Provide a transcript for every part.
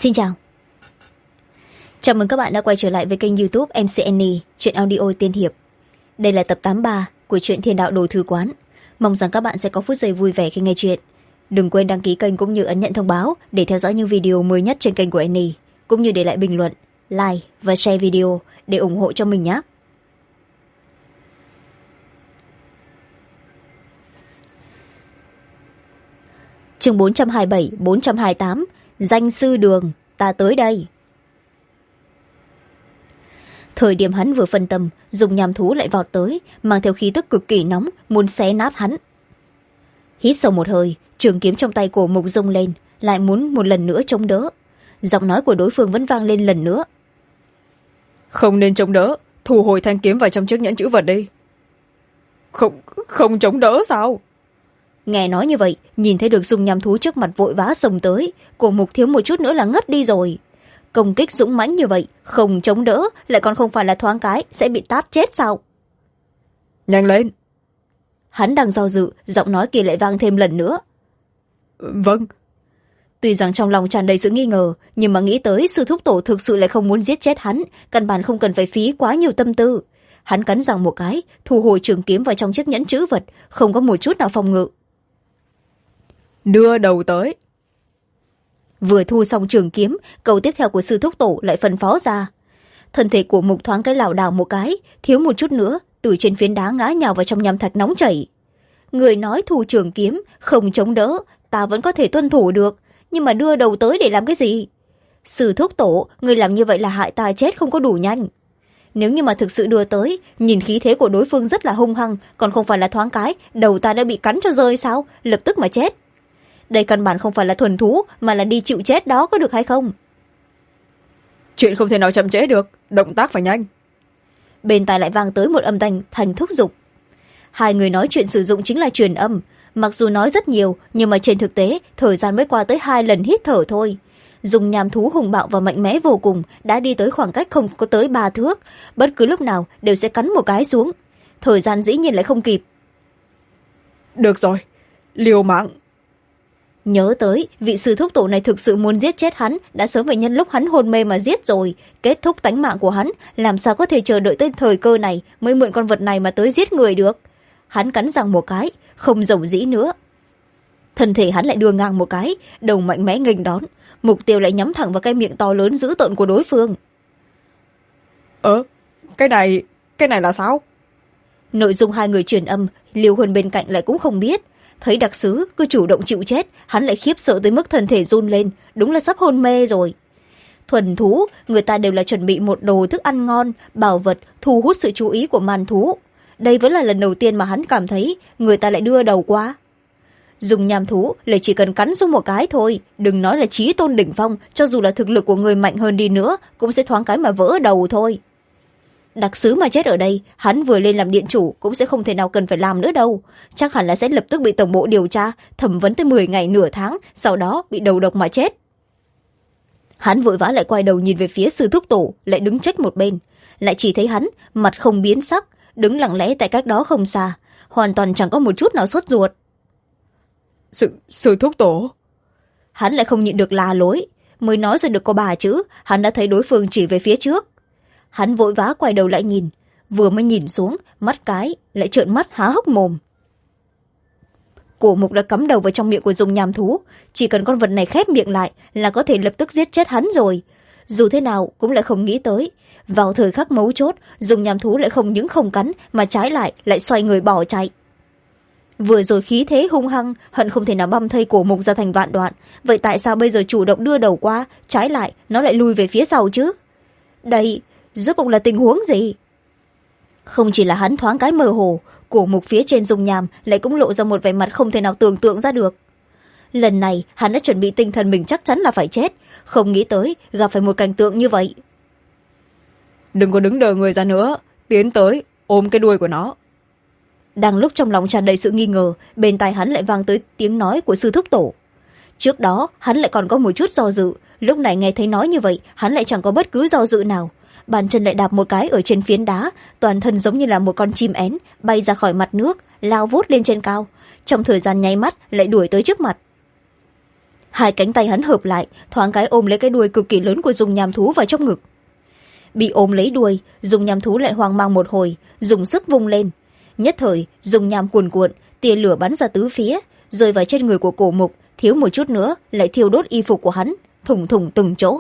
Xin chào. Chào mừng các bạn đã quay trở lại với kênh YouTube MC Annie, truyện audio tiên hiệp. Đây là tập 83 của truyện Thiên Đạo Đồ Thư Quán. Mong rằng các bạn sẽ có phút giây vui vẻ khi nghe truyện. Đừng quên đăng ký kênh cũng như ấn nhận thông báo để theo dõi những video mới nhất trên kênh của Annie, cũng như để lại bình luận, like và share video để ủng hộ cho mình nhé. Chương 427-428 Danh sư đường, ta tới đây. Thời điểm hắn vừa phân tâm, dùng nhàm thú lại vọt tới, mang theo khí tức cực kỳ nóng, muốn xé nát hắn. Hít sâu một hơi, trường kiếm trong tay Cổ Mục rung lên, lại muốn một lần nữa chống đỡ. Giọng nói của đối phương vẫn vang lên lần nữa. Không nên chống đỡ, thu hồi thanh kiếm vào trong chiếc nhẫn chữ vật đi. Không chống đỡ sao? Nghe nói như vậy, nhìn thấy được dùng nhàm thú trước mặt vội vã xông tới, Cổ Mục thiếu một chút nữa là ngất đi rồi. Công kích dũng mãnh như vậy, không chống đỡ, lại còn không phải là thoáng cái sẽ bị tát chết sao? Nhanh lên. Hắn đang do dự, giọng nói kia lại vang thêm lần nữa. Vâng. Tuy rằng trong lòng tràn đầy sự nghi ngờ, nhưng mà nghĩ tới sư thúc tổ thực sự lại không muốn giết chết hắn, căn bản không cần phải phí quá nhiều tâm tư. Hắn cắn răng một cái, thu hồi trường kiếm vào trong chiếc nhẫn trữ vật, không có một chút nào phòng ngự. Đưa đầu tới. Vừa thu xong trường kiếm, câu tiếp theo của sư thúc tổ lại phân phó ra. Thân thể của Mục thoáng cái lảo đảo một cái, thiếu một chút nữa từ trên phiến đá ngã nhào vào trong nham thạch nóng chảy. Người nói thu trường kiếm không chống đỡ, ta vẫn có thể tuân thủ được, nhưng mà đưa đầu tới để làm cái gì? Sư thúc tổ, người làm như vậy là hại ta chết không có đủ nhanh. Nếu như mà thực sự đưa tới, nhìn khí thế của đối phương rất là hung hăng, còn không phải là thoáng cái đầu ta đã bị cắn cho rơi sao, lập tức mà chết. Đây căn bản không phải là thuần thú, mà là đi chịu chết đó, có được hay không? Chuyện không thể nào chậm trễ được, động tác phải nhanh. Bên tai lại vang tới một âm thanh thành thúc giục. Hai người nói chuyện sử dụng chính là truyền âm, mặc dù nói rất nhiều, nhưng mà trên thực tế thời gian mới qua tới 2 lần hít thở thôi. Dùng nhàm thú hùng bạo và mạnh mẽ vô cùng, đã đi tới khoảng cách không có tới 3 thước, bất cứ lúc nào đều sẽ cắn một cái xuống. Thời gian dĩ nhiên lại không kịp. Được rồi, liều mạng. Nhớ tới, vị sư thúc tổ này thực sự muốn giết chết hắn, đã sớm phải nhân lúc hắn hôn mê mà giết rồi, kết thúc tánh mạng của hắn, làm sao có thể chờ đợi tới thời cơ này mới mượn con vật này mà tới giết người được. Hắn cắn răng một cái, không rầu rĩ nữa. Thân thể hắn lại đưa ngang một cái, đầu mạnh mẽ nghênh đón, mục tiêu lại nhắm thẳng vào cái miệng to lớn dữ tợn của đối phương. Cái này là sao? Nội dung hai người truyền âm, Liêu Huân bên cạnh lại cũng không biết. Thấy đặc sứ cứ chủ động chịu chết, hắn lại khiếp sợ tới mức thân thể run lên, đúng là sắp hôn mê rồi. Thuần thú, người ta đều là chuẩn bị một đồ thức ăn ngon, bảo vật, thu hút sự chú ý của màn thú. Đây vẫn là lần đầu tiên mà hắn cảm thấy người ta lại đưa đầu qua. Dùng nhàm thú lại chỉ cần cắn xuống một cái thôi, đừng nói là chí tôn đỉnh phong, cho dù là thực lực của người mạnh hơn đi nữa, cũng sẽ thoáng cái mà vỡ đầu thôi. Đặc sứ mà chết ở đây, hắn vừa lên làm điện chủ cũng sẽ không thể nào cần phải làm nữa đâu. Chắc hẳn là sẽ lập tức bị tổng bộ điều tra, thẩm vấn tới 10 ngày nửa tháng, sau đó bị đầu độc mà chết. Hắn vội vã lại quay đầu nhìn về phía sư thúc tổ, lại đứng trách một bên. Lại chỉ thấy hắn, mặt không biến sắc, đứng lặng lẽ tại cách đó không xa, hoàn toàn chẳng có một chút nào sốt ruột. Sư thúc tổ. Hắn lại không nhịn được la lối, mới nói ra được có 3 chữ, hắn đã thấy đối phương chỉ về phía trước. Hắn vội vã quay đầu lại nhìn, vừa mới nhìn xuống, mắt cái lại trợn mắt há hốc mồm. Cổ Mục đã cắm đầu vào trong miệng của dùng nhàm thú, chỉ cần con vật này khép miệng lại là có thể lập tức giết chết hắn rồi. Dù thế nào cũng lại không nghĩ tới, vào thời khắc mấu chốt, dùng nhàm thú lại không những không cắn mà trái lại xoay người bỏ chạy. Vừa rồi khí thế hung hăng, hận không thể nào băm thây Cổ Mục ra thành vạn đoạn, vậy tại sao bây giờ chủ động đưa đầu qua, trái lại nó lại lui về phía sau chứ? Đây rốt cuộc là tình huống gì? Không chỉ là hắn thoáng cái mơ hồ, Cổ Mục phía trên dùng nhàm lại cũng lộ ra một vẻ mặt không thể nào tưởng tượng ra được. Lần này hắn đã chuẩn bị tinh thần mình chắc chắn là phải chết, không nghĩ tới gặp phải một cảnh tượng như vậy. Đừng có đứng đờ người ra nữa, tiến tới ôm cái đuôi của nó. Đang lúc trong lòng tràn đầy sự nghi ngờ, bên tai hắn lại vang tới tiếng nói của sư thúc tổ. Trước đó hắn lại còn có một chút do dự, lúc này nghe thấy nói như vậy hắn lại chẳng có bất cứ do dự nào. Bàn chân lại đạp một cái ở trên phiến đá, toàn thân giống như là một con chim én bay ra khỏi mặt nước, lao vút lên trên cao, trong thời gian nháy mắt lại đuổi tới trước mặt. hai cánh tay hắn hợp lại, thoáng cái ôm lấy cái đuôi cực kỳ lớn của dung nham thú vào trong ngực. Bị ôm lấy đuôi, dung nham thú lại hoang mang một hồi, dùng sức vung lên. Nhất thời dung nham cuồn cuộn, tia lửa bắn ra tứ phía, rơi vào trên người của Cổ Mục, thiếu một chút nữa lại thiêu đốt y phục của hắn, thủng thủng từng chỗ.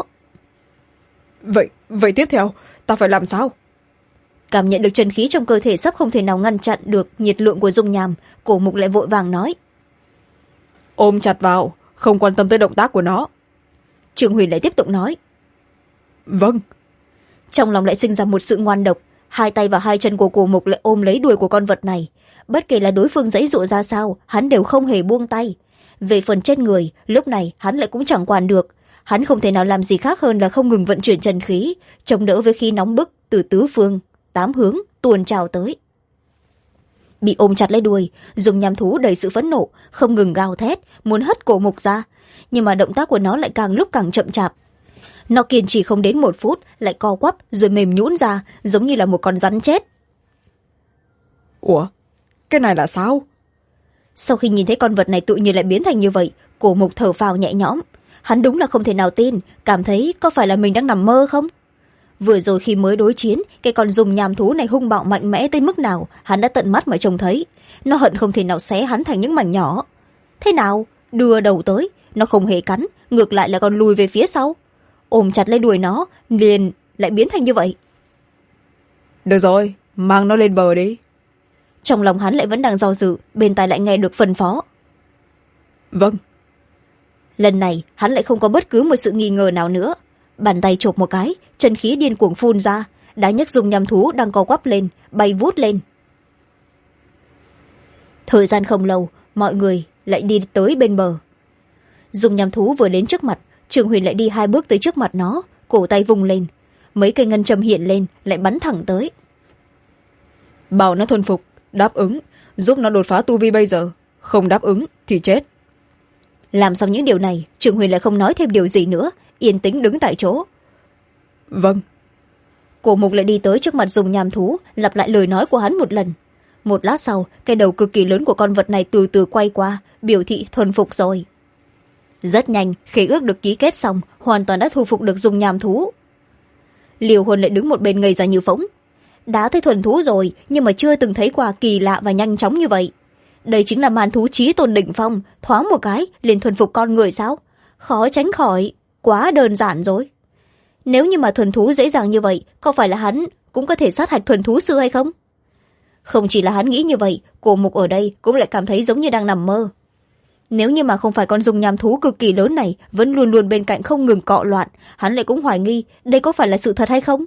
Vậy tiếp theo ta phải làm sao? Cảm nhận được chân khí trong cơ thể sắp không thể nào ngăn chặn được nhiệt lượng của dung nham, Cổ Mục lại vội vàng nói: ôm chặt vào, không quan tâm tới động tác của nó. Trương Huyền lại tiếp tục nói: vâng. Trong lòng lại sinh ra một sự ngoan độc, hai tay và hai chân của Cổ Mục lại ôm lấy đuôi của con vật này. Bất kể là đối phương giãy giụa ra sao, hắn đều không hề buông tay. Về phần trên người, lúc này hắn lại cũng chẳng quản được. Hắn không thể nào làm gì khác hơn là không ngừng vận chuyển chân khí, chống đỡ với khí nóng bức từ tứ phương tám hướng tuôn trào tới. Bị ôm chặt lấy đuôi, dung nham thú đầy sự phẫn nộ, không ngừng gào thét muốn hất Cổ Mục ra, nhưng mà động tác của nó lại càng lúc càng chậm chạp. Nó kiên trì không đến 1 phút lại co quắp rồi mềm nhũn ra, giống như là một con rắn chết. Ủa, cái này là sao? Sau khi nhìn thấy con vật này tự nhiên lại biến thành như vậy, Cổ Mục thở phào nhẹ nhõm. Hắn đúng là không thể nào tin, cảm thấy có phải là mình đang nằm mơ không. Vừa rồi khi mới đối chiến, cái con dung nham thú này hung bạo mạnh mẽ tới mức nào hắn đã tận mắt mà trông thấy. Nó hận không thể nào xé hắn thành những mảnh nhỏ. Thế nào, đưa đầu tới, nó không hề cắn, ngược lại là còn lùi về phía sau. Ôm chặt lấy đuôi nó, liền lại biến thành như vậy. Được rồi, mang nó lên bờ đi. Trong lòng hắn lại vẫn đang do dự, bên tai lại nghe được phân phó: vâng. Lần này hắn lại không có bất cứ một sự nghi ngờ nào nữa. Bàn tay chộp một cái, chân khí điên cuồng phun ra, đã nhấc dung nham thú đang co quắp lên, bay vút lên. Thời gian không lâu, mọi người lại đi tới bên bờ. Dung nham thú vừa đến trước mặt, Trường Huyền lại đi 2 bước tới trước mặt nó, cổ tay vung lên, mấy cây ngân châm hiện lên, lại bắn thẳng tới. Bảo nó thuần phục, đáp ứng, giúp nó đột phá tu vi bây giờ, không đáp ứng thì chết. Làm xong những điều này, Trường Huyền lại không nói thêm điều gì nữa, yên tĩnh đứng tại chỗ. Vâng. Cổ Mục lại đi tới trước mặt dung nham thú, lặp lại lời nói của hắn một lần. Một lát sau, cái đầu cực kỳ lớn của con vật này từ từ quay qua, biểu thị thuần phục rồi. Rất nhanh, khế ước được ký kết xong, hoàn toàn đã thu phục được dung nham thú. Liều Huân lại đứng một bên ngây ra như phỗng. Đã thấy thuần thú rồi, nhưng mà chưa từng thấy qua kỳ lạ và nhanh chóng như vậy. Đây chính là màn thú chí tôn đỉnh phong, thoáng một cái liền thuần phục con người sao? Khó tránh khỏi, quá đơn giản rồi. Nếu như mà thuần thú dễ dàng như vậy, có phải là hắn cũng có thể sát hạch thuần thú xưa hay không? Không chỉ là hắn nghĩ như vậy, Cổ Mục ở đây cũng lại cảm thấy giống như đang nằm mơ. Nếu như mà không phải con dung nham thú cực kỳ lớn này vẫn luôn luôn bên cạnh không ngừng cọ loạn, hắn lại cũng hoài nghi đây có phải là sự thật hay không.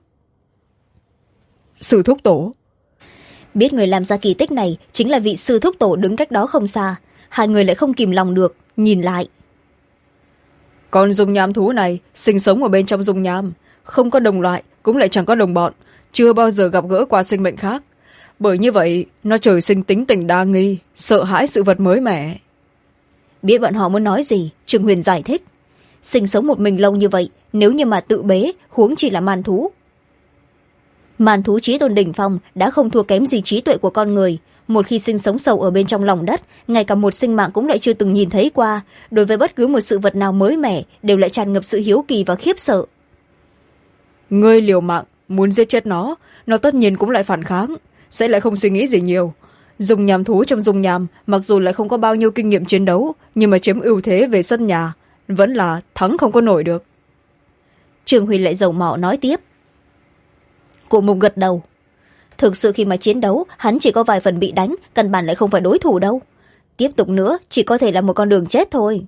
Sư thúc tổ. Biết người làm ra kỳ tích này chính là vị sư thúc tổ đứng cách đó không xa, hai người lại không kìm lòng được nhìn lại. Con dung nham thú này sinh sống ở bên trong dung nham, không có đồng loại cũng lại chẳng có đồng bọn, chưa bao giờ gặp gỡ qua sinh mệnh khác. Bởi như vậy nó trời sinh tính tình đa nghi, sợ hãi sự vật mới mẻ. Biết bọn họ muốn nói gì, Trường Huyền giải thích. Sinh sống một mình lâu như vậy, nếu như mà tự bế, huống chỉ là màn thú. Màn thú chí tôn đỉnh phong đã không thua kém gì trí tuệ của con người. Một khi sinh sống sâu ở bên trong lòng đất, ngay cả một sinh mạng cũng lại chưa từng nhìn thấy qua, đối với bất cứ một sự vật nào mới mẻ đều lại tràn ngập sự hiếu kỳ và khiếp sợ. Ngươi liều mạng muốn giết chết nó tất nhiên cũng lại phản kháng, sẽ lại không suy nghĩ gì nhiều. Dung nham thú trong dung nham mặc dù lại không có bao nhiêu kinh nghiệm chiến đấu, nhưng mà chiếm ưu thế về sân nhà, vẫn là thắng không có nổi được. Trường Huy lại dầu mỏ nói tiếp. Cổ Mục gật đầu. Thực sự khi mà chiến đấu, hắn chỉ có vài phần bị đánh, căn bản lại không phải đối thủ đâu. Tiếp tục nữa chỉ có thể là một con đường chết thôi.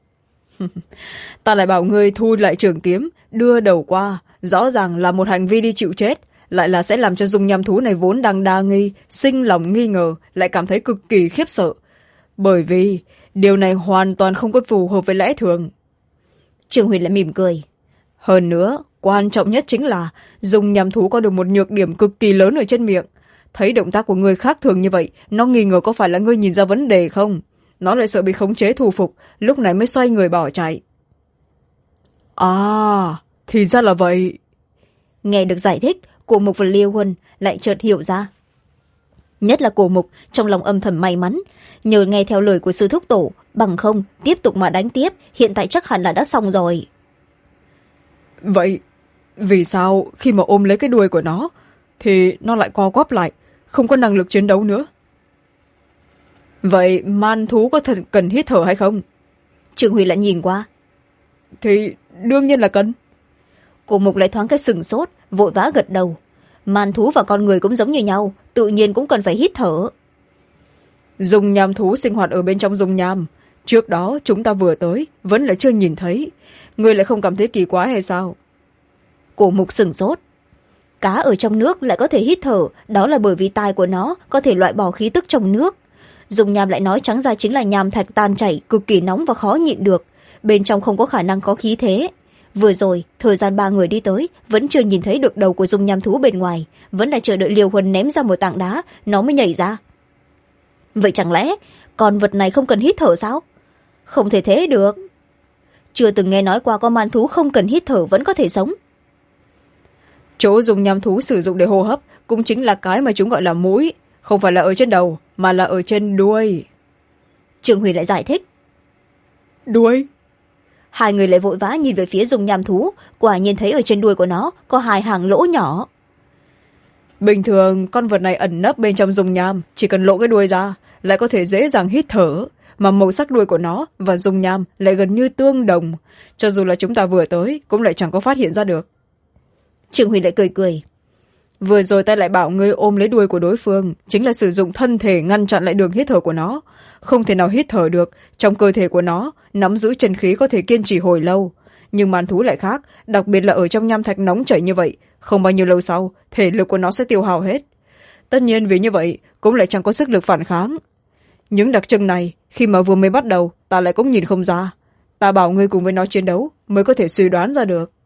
Ta lại bảo ngươi thu lại trường kiếm, đưa đầu qua, rõ ràng là một hành vi đi chịu chết, lại là sẽ làm cho dung nham thú này vốn đang đa nghi, sinh lòng nghi ngờ, lại cảm thấy cực kỳ khiếp sợ. Bởi vì điều này hoàn toàn không có phù hợp với lẽ thường. Trường Huyền lại mỉm cười. Hơn nữa, quan trọng nhất chính là dung nham thú có được một nhược điểm cực kỳ lớn ở trên miệng. Thấy động tác của ngươi khác thường như vậy, nó nghi ngờ có phải là ngươi nhìn ra vấn đề không. Nó lại sợ bị khống chế thu phục, lúc này mới xoay người bỏ chạy. À, thì ra là vậy. Nghe được giải thích, Cổ Mục và Liêu Huân lại chợt hiểu ra. Nhất là Cổ Mục trong lòng âm thầm may mắn, nhờ nghe theo lời của sư thúc tổ, bằng không tiếp tục mà đánh tiếp, hiện tại chắc hẳn là đã xong rồi. Vậy vì sao khi mà ôm lấy cái đuôi của nó thì nó lại co quắp lại, không có năng lực chiến đấu nữa? Vậy man thú có thật cần hít thở hay không? Trương Huy lại nhìn qua. Thì đương nhiên là cần. Cổ Mục lại thoáng cái sừng sốt, vội vã gật đầu. Man thú và con người cũng giống như nhau, tự nhiên cũng cần phải hít thở. Dung nham thú sinh hoạt ở bên trong dung nham, trước đó chúng ta vừa tới vẫn là chưa nhìn thấy, ngươi lại không cảm thấy kỳ quái hay sao? Cổ Mục sừng sốt. Cá ở trong nước lại có thể hít thở, đó là bởi vì tai của nó có thể loại bỏ khí tức trong nước. Dung nham lại nói trắng ra chính là nham thạch tan chảy, cực kỳ nóng và khó nhịn được, bên trong không có khả năng có khí thế. Vừa rồi thời gian 3 người đi tới vẫn chưa nhìn thấy được đầu của dung nham thú bên ngoài, vẫn là chờ đợi Liêu Huân ném ra một tảng đá nó mới nhảy ra. Vậy chẳng lẽ con vật này không cần hít thở sao? Không thể thế được, chưa từng nghe nói qua con man thú không cần hít thở vẫn có thể sống. Chỗ dung nham thú sử dụng để hô hấp cũng chính là cái mà chúng gọi là mũi, không phải là ở trên đầu mà là ở trên đuôi. Trương Huy lại giải thích. Đuôi? Hai người lại vội vã nhìn về phía dung nham thú, quả nhiên thấy ở trên đuôi của nó có 2 hàng lỗ nhỏ. Bình thường con vật này ẩn nấp bên trong dung nham, chỉ cần lộ cái đuôi ra lại có thể dễ dàng hít thở, mà màu sắc đuôi của nó và dung nham lại gần như tương đồng, cho dù là chúng ta vừa tới cũng lại chẳng có phát hiện ra được. Trương Huy lại cười cười. Vừa rồi ta lại bảo ngươi ôm lấy đuôi của đối phương chính là sử dụng thân thể ngăn chặn lại đường hít thở của nó, không thể nào hít thở được, trong cơ thể của nó nắm giữ chân khí có thể kiên trì hồi lâu. Nhưng man thú lại khác, đặc biệt là ở trong nham thạch nóng chảy như vậy, không bao nhiêu lâu sau thể lực của nó sẽ tiêu hao hết. Tất nhiên vì như vậy cũng lại chẳng có sức lực phản kháng. Những đặc trưng này khi mà vừa mới bắt đầu ta lại cũng nhìn không ra, ta bảo ngươi cùng với nó chiến đấu mới có thể suy đoán ra được.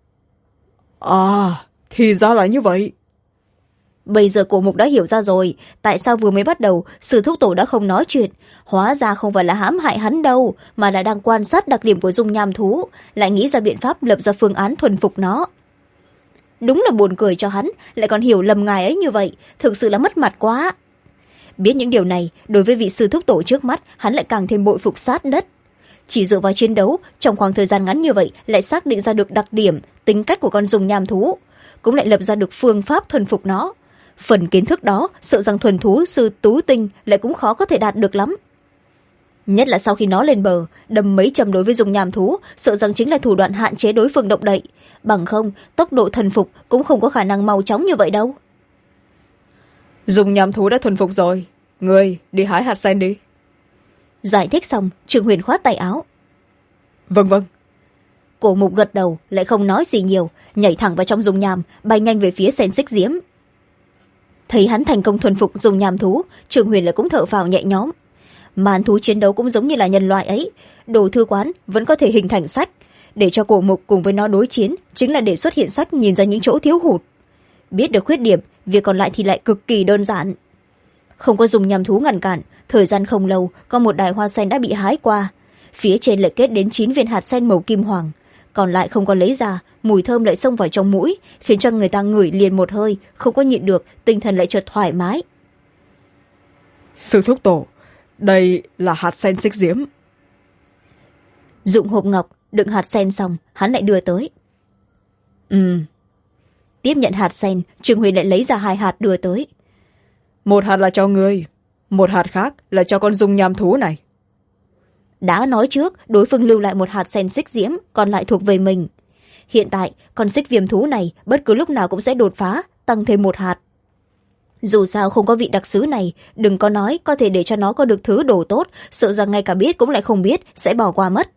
À, thì ra là như vậy. Bây giờ Cổ Mục đã hiểu ra rồi, tại sao vừa mới bắt đầu sư thúc tổ đã không nói chuyện. Hóa ra không phải là hãm hại hắn đâu, mà là đang quan sát đặc điểm của dung nham thú, lại nghĩ ra biện pháp lập ra phương án thuần phục nó. Đúng là buồn cười cho hắn, lại còn hiểu lầm ngài ấy như vậy, thực sự là mất mặt quá. Biết những điều này, đối với vị sư thúc tổ trước mắt, hắn lại càng thêm bội phục sát đất. Chỉ dựa vào chiến đấu, trong khoảng thời gian ngắn như vậy lại xác định ra được đặc điểm, tính cách của con dung nham thú, cũng lại lập ra được phương pháp thuần phục nó. Phần kiến thức đó sợ rằng thuần thú sư Tú Tinh lại cũng khó có thể đạt được lắm. Nhất là sau khi nó lên bờ, đâm mấy châm đối với dung nham thú, sợ rằng chính là thủ đoạn hạn chế đối phương động đậy. Bằng không, tốc độ thuần phục cũng không có khả năng mau chóng như vậy đâu. Dung nham thú đã thuần phục rồi, ngươi đi hái hạt sen đi. Giải thích xong, Trương Huyền khoát tay áo. Vâng vâng. Cổ Mục gật đầu, lại không nói gì nhiều, nhảy thẳng vào trong dung nham, bay nhanh về phía sen xích diễm. Thấy hắn thành công thuần phục dung nham thú, Trương Huyền lại cũng thở phào nhẹ nhõm. Man thú chiến đấu cũng giống như là nhân loại ấy, đồ thư quán vẫn có thể hình thành sách, để cho Cổ Mục cùng với nó đối chiến chính là để xuất hiện sách nhìn ra những chỗ thiếu hụt. Biết được khuyết điểm, việc còn lại thì lại cực kỳ đơn giản. Không có dung nham thú ngăn cản, thời gian không lâu có một đài hoa sen đã bị hái qua, phía trên lại kết đến 9 viên hạt sen màu kim hoàng, còn lại không có lấy ra, mùi thơm lại xông vào trong mũi, khiến cho người ta ngửi liền một hơi, không có nhịn được, tinh thần lại chợt thoải mái. Sư thúc tổ, đây là hạt sen xích diễm. Dụng hộp ngọc đựng hạt sen xong, hắn lại đưa tới. Tiếp nhận hạt sen, Trương Huyền lại lấy ra 2 hạt đưa tới. Một hạt là cho ngươi, một hạt khác là cho con dung nham thú này. Đã nói trước, đối phương lưu lại một hạt sen xích diễm, còn lại thuộc về mình. Hiện tại, con xích viêm thú này bất cứ lúc nào cũng sẽ đột phá, tăng thêm 1 hạt. Dù sao không có vị đặc sứ này, đừng có nói có thể để cho nó có được thứ đồ tốt, sợ rằng ngay cả biết cũng lại không biết, sẽ bỏ qua mất.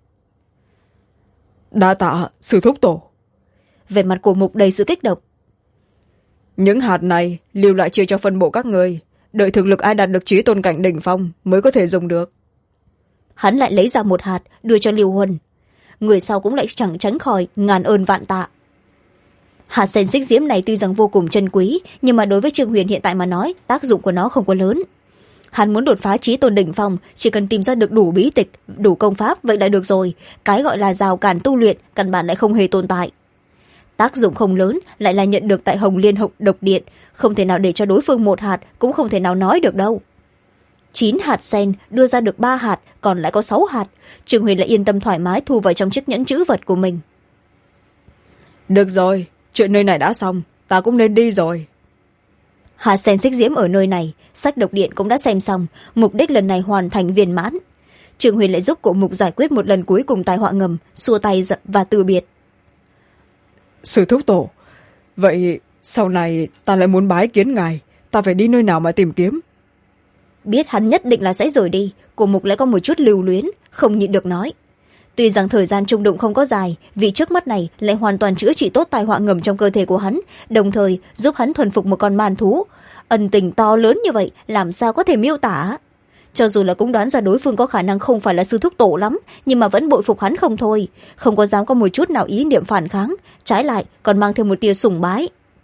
Đa tạ, sư thúc tổ. Vẻ mặt của Mục đầy sự kích động. Những hạt này lưu lại chia cho phân bộ các người, đợi thực lực ai đạt được chí tôn cảnh đỉnh phong mới có thể dùng được. Hắn lại lấy ra 1 hạt đưa cho Liêu Huân, người sau cũng lại chẳng tránh khỏi ngàn ơn vạn tạ. Hạt sen xích diễm này tuy rằng vô cùng chân quý, nhưng mà đối với Trương Huyền hiện tại mà nói, tác dụng của nó không có lớn. Hắn muốn đột phá chí tôn đỉnh phong, chỉ cần tìm ra được đủ bí tịch, đủ công pháp vậy là được rồi, cái gọi là rào cản tu luyện căn bản lại không hề tồn tại. tác dụng không lớn, lại là nhận được tại Hồng Liên độc điện, không thể nào để cho đối phương 1 hạt, cũng không thể nào nói được đâu. 9 hạt sen đưa ra được 3 hạt, còn lại có 6 hạt. Trương Huyền lại yên tâm thoải mái thu vào trong chiếc nhẫn trữ vật của mình. Được rồi, chuyện nơi này đã xong, ta cũng nên đi rồi. Hạt sen xích diễm ở nơi này, sách độc điện cũng đã xem xong, mục đích lần này hoàn thành viên mãn. Trương Huyền lại giúp cổ mục giải quyết một lần cuối cùng tai họa ngầm, xua tay và từ biệt. Sư thúc tổ, vậy sau này ta lại muốn bái kiến ngài, ta phải đi nơi nào mà tìm kiếm? Biết hắn nhất định là sẽ rời đi, cổ mục lại có một chút lưu luyến, không nhịn được nói. Tuy rằng thời gian chung đụng không có dài, vì trước mắt này lại hoàn toàn chữa trị tốt tai họa ngầm trong cơ thể của hắn, đồng thời giúp hắn thuần phục một con man thú. Ân tình to lớn như vậy, làm sao có thể miêu tả? Cho dù là cũng đoán ra đối phương có khả năng không phải là sư thúc tổ lắm, nhưng mà vẫn bội phục hắn không thôi, không có dám có một chút nào ý niệm phản kháng, trái lại còn mang thêm một tia sùng bái.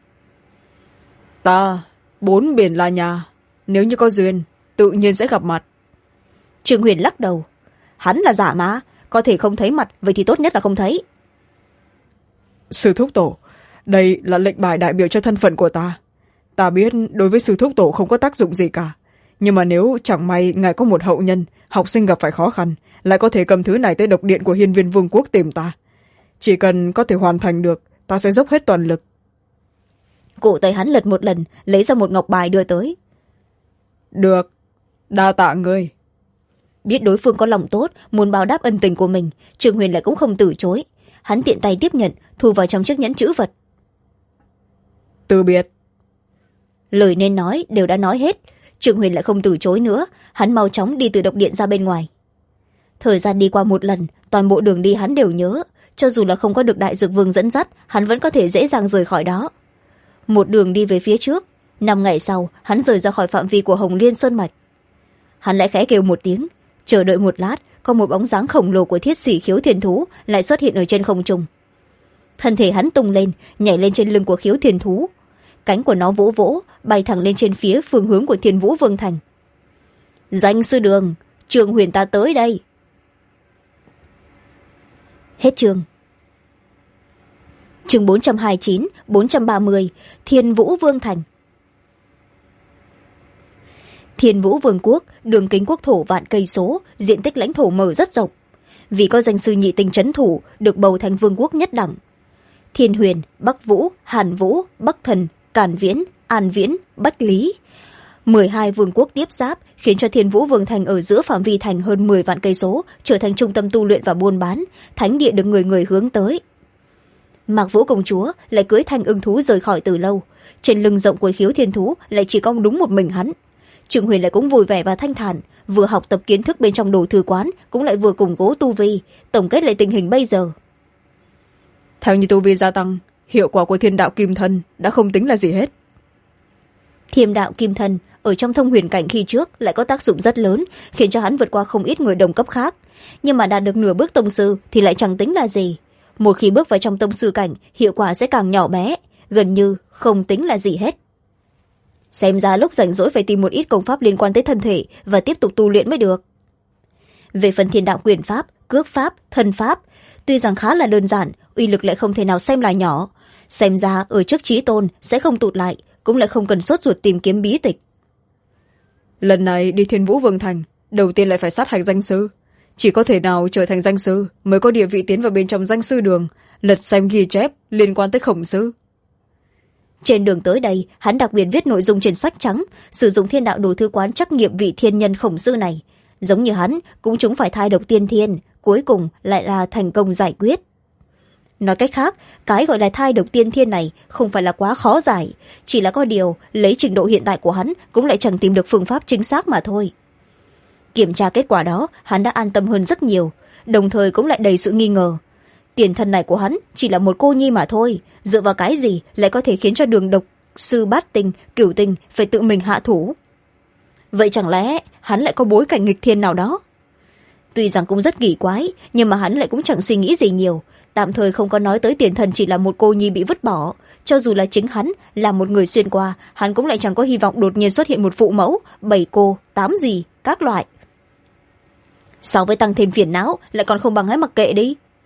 Ta 4 biển là nhà, nếu như có duyên tự nhiên sẽ gặp mặt. Trương Huyền lắc đầu. Hắn là giả mà, có thể không thấy mặt, vậy thì tốt nhất là không thấy. Sư thúc tổ, đây là lệnh bài đại biểu cho thân phận của ta. Ta biết đối với sư thúc tổ không có tác dụng gì cả, nhưng mà nếu chẳng may ngài có một hậu nhân, học sinh gặp phải khó khăn, lại có thể cầm thứ này tới độc điện của Hiên Viên Vương quốc tìm ta. Chỉ cần có thể hoàn thành được, ta sẽ dốc hết toàn lực. Cổ tay hắn lật một lần, lấy ra một ngọc bài đưa tới. Được, đa tạ ngươi. Biết đối phương có lòng tốt, muốn báo đáp ân tình của mình, Trương Huyền lại cũng không từ chối. Hắn tiện tay tiếp nhận, thu vào trong chiếc nhẫn trữ vật. Từ biệt. Lời nên nói đều đã nói hết, Trương Huyền lại không từ chối nữa, hắn mau chóng đi từ độc điện ra bên ngoài. Thời gian đi qua một lần, toàn bộ đường đi hắn đều nhớ, cho dù là không có được Đại Dược Vương dẫn dắt, hắn vẫn có thể dễ dàng rời khỏi đó. Một đường đi về phía trước, 5 ngày sau, hắn rời ra khỏi phạm vi của Hồng Liên Sơn Mạch. Hắn lại khẽ kêu một tiếng, chờ đợi một lát, có một bóng dáng khổng lồ của thiết sĩ Khiếu Thiên Thú lại xuất hiện ở trên không trung. Thân thể hắn tung lên, nhảy lên trên lưng của Khiếu Thiên Thú. Cánh của nó vỗ vỗ, bay thẳng lên trên phía phương hướng của Thiên Vũ Vương Thành. Danh sư Đường, Trương Huyền ta tới đây. Hết chương. Chương 429, 430, Thiên Vũ Vương Thành. Thiên Vũ Vương quốc, đường kính quốc thổ vạn cây số, diện tích lãnh thổ mở rất rộng. Vì có danh sư nhị tinh trấn thủ, được bầu thành vương quốc nhất đẳng. Thiên Huyền, Bắc Vũ, Hàn Vũ, Bắc Thần, Càn Viễn, An Viễn, Bách Lý. 12 vương quốc tiếp giáp khiến cho Thiên Vũ Vương Thành ở giữa phạm vi thành hơn 10 vạn cây số trở thành trung tâm tu luyện và buôn bán, thánh địa được người người hướng tới. Mạc Vũ công chúa lại cưỡi thanh ưng thú rời khỏi từ lâu, trên lưng rộng của Khiếu Thiên Thú lại chỉ có đúng một mình hắn. Trương Huyền lại cũng vui vẻ và thanh thản, vừa học tập kiến thức bên trong đồ thư quán, cũng lại vừa củng cố tu vi, tổng kết lại tình hình bây giờ. Theo như tu vi gia tăng, hiệu quả của Thiên Đạo Kim Thân đã không tính là gì hết. Thiên Đạo Kim Thân ở trong thông huyền cảnh khi trước lại có tác dụng rất lớn, khiến cho hắn vượt qua không ít người đồng cấp khác, nhưng mà đạt được nửa bước tông sư thì lại chẳng tính là gì. Một khi bước vào trong tông sư cảnh, hiệu quả sẽ càng nhỏ bé, gần như không tính là gì hết. Xem ra lúc rảnh rỗi phải tìm một ít công pháp liên quan tới thân thể và tiếp tục tu luyện mới được. Về phần Thiên Đạo Quyền Pháp, Cước Pháp, Thân Pháp, tuy rằng khá là đơn giản, uy lực lại không thể nào xem là nhỏ. Xem ra ở trước chí tôn sẽ không tụt lại, cũng lại không cần sốt ruột tìm kiếm bí tịch. Lần này đi Thiên Vũ Vương Thành, đầu tiên lại phải sát hạch danh sư. Chỉ có thể nào trở thành danh sư mới có địa vị tiến vào bên trong danh sư đường, lật xem ghi chép liên quan tới khổng sư. Trên đường tới đây, hắn đặc biệt viết nội dung trên sách trắng, sử dụng Thiên Đạo đồ thư quán trắc nghiệm vị thiên nhân khổng sư này. Giống như hắn, cũng chúng phải thai độc tiên thiên, cuối cùng lại là thành công giải quyết. Nói cách khác, cái gọi là thai độc tiên thiên này không phải là quá khó giải, chỉ là có điều lấy trình độ hiện tại của hắn cũng lại chẳng tìm được phương pháp chính xác mà thôi. Kiểm tra kết quả đó, hắn đã an tâm hơn rất nhiều, đồng thời cũng lại đầy sự nghi ngờ. Tiền thân này của hắn chỉ là một cô nhi mà thôi, dựa vào cái gì lại có thể khiến cho đường độc sư bát tinh, cửu tinh phải tự mình hạ thủ? Vậy chẳng lẽ hắn lại có bối cảnh nghịch thiên nào đó? Tuy rằng cũng rất kỳ quái, nhưng mà hắn lại cũng chẳng suy nghĩ gì nhiều, tạm thời không có nói tới tiền thân chỉ là một cô nhi bị vứt bỏ. Cho dù là chính hắn là một người xuyên qua, hắn cũng lại chẳng có hy vọng đột nhiên xuất hiện một phụ mẫu, 7 cô, 8 gì, các loại. So với tăng thêm phiền não, lại còn không bằng hãy mặc kệ đi.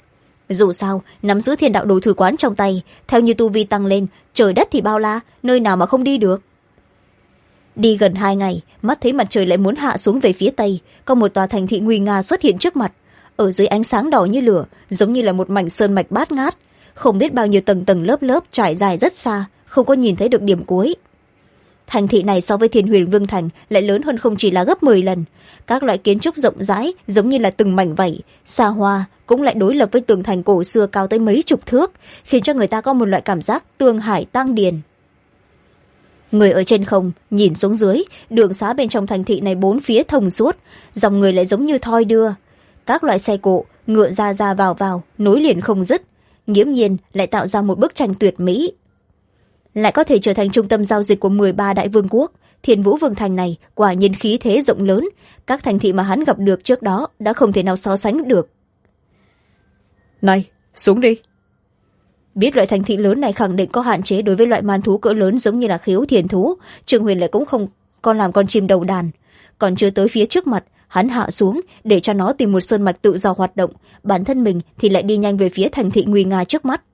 Dù sao nắm giữ thiên đạo đồ thư quán trong tay, theo như tu vi tăng lên, trời đất thì bao la, nơi nào mà không đi được. Đi gần 2 ngày, mắt thấy mặt trời lại muốn hạ xuống về phía tây, có một tòa thành thị nguy nga xuất hiện trước mặt. Ở dưới ánh sáng đỏ như lửa, giống như là một mảnh sơn mạch bát ngát, không biết bao nhiêu tầng tầng lớp lớp trải dài rất xa, không có nhìn thấy được điểm cuối. Thành thị này so với Thiên Huyền Vương thành lại lớn hơn không chỉ là gấp 10 lần. Các loại kiến trúc rộng rãi giống như là từng mảnh vảy, xa hoa cũng lại đối lập với tường thành cổ xưa cao tới mấy chục thước, khiến cho người ta có một loại cảm giác tương hải tăng điền. Người ở trên không nhìn xuống dưới, đường xá bên trong thành thị này bốn phía thông suốt, dòng người lại giống như thoi đưa. Các loại xe cộ ngựa ra ra vào nối liền không dứt, nghiễm nhiên lại tạo ra một bức tranh tuyệt mỹ. Lại có thể trở thành trung tâm giao dịch của 13 đại vương quốc. Thiên Vũ Vương thành này quả nhiên khí thế rộng lớn, các thành thị mà hắn gặp được trước đó đã không thể nào so sánh được. Này, xuống đi. Biết loại thành thị lớn này khẳng định có hạn chế đối với loại man thú cỡ lớn giống như là Khiếu Thiền thú, Trương Huyền lại cũng không còn làm con chim đầu đàn. Còn chưa tới phía trước mặt, hắn hạ xuống để cho nó tìm một sơn mạch tự do hoạt động, bản thân mình thì lại đi nhanh về phía thành thị nguy nga trước mắt.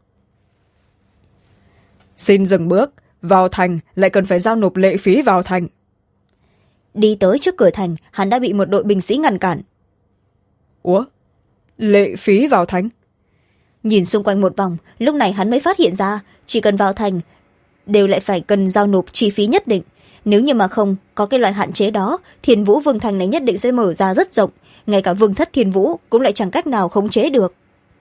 Xin dừng bước, vào thành lại cần phải giao nộp lệ phí vào thành. Đi tới trước cửa thành, hắn đã bị một đội binh sĩ ngăn cản. Ủa? Lệ phí vào thành? Nhìn xung quanh một vòng, lúc này hắn mới phát hiện ra, chỉ cần vào thành đều lại phải cần giao nộp chi phí nhất định. Nếu như mà không có cái loại hạn chế đó, Thiên Vũ Vương thành này nhất định sẽ mở ra rất rộng, ngay cả vương thất Thiên Vũ cũng lại chẳng cách nào khống chế được.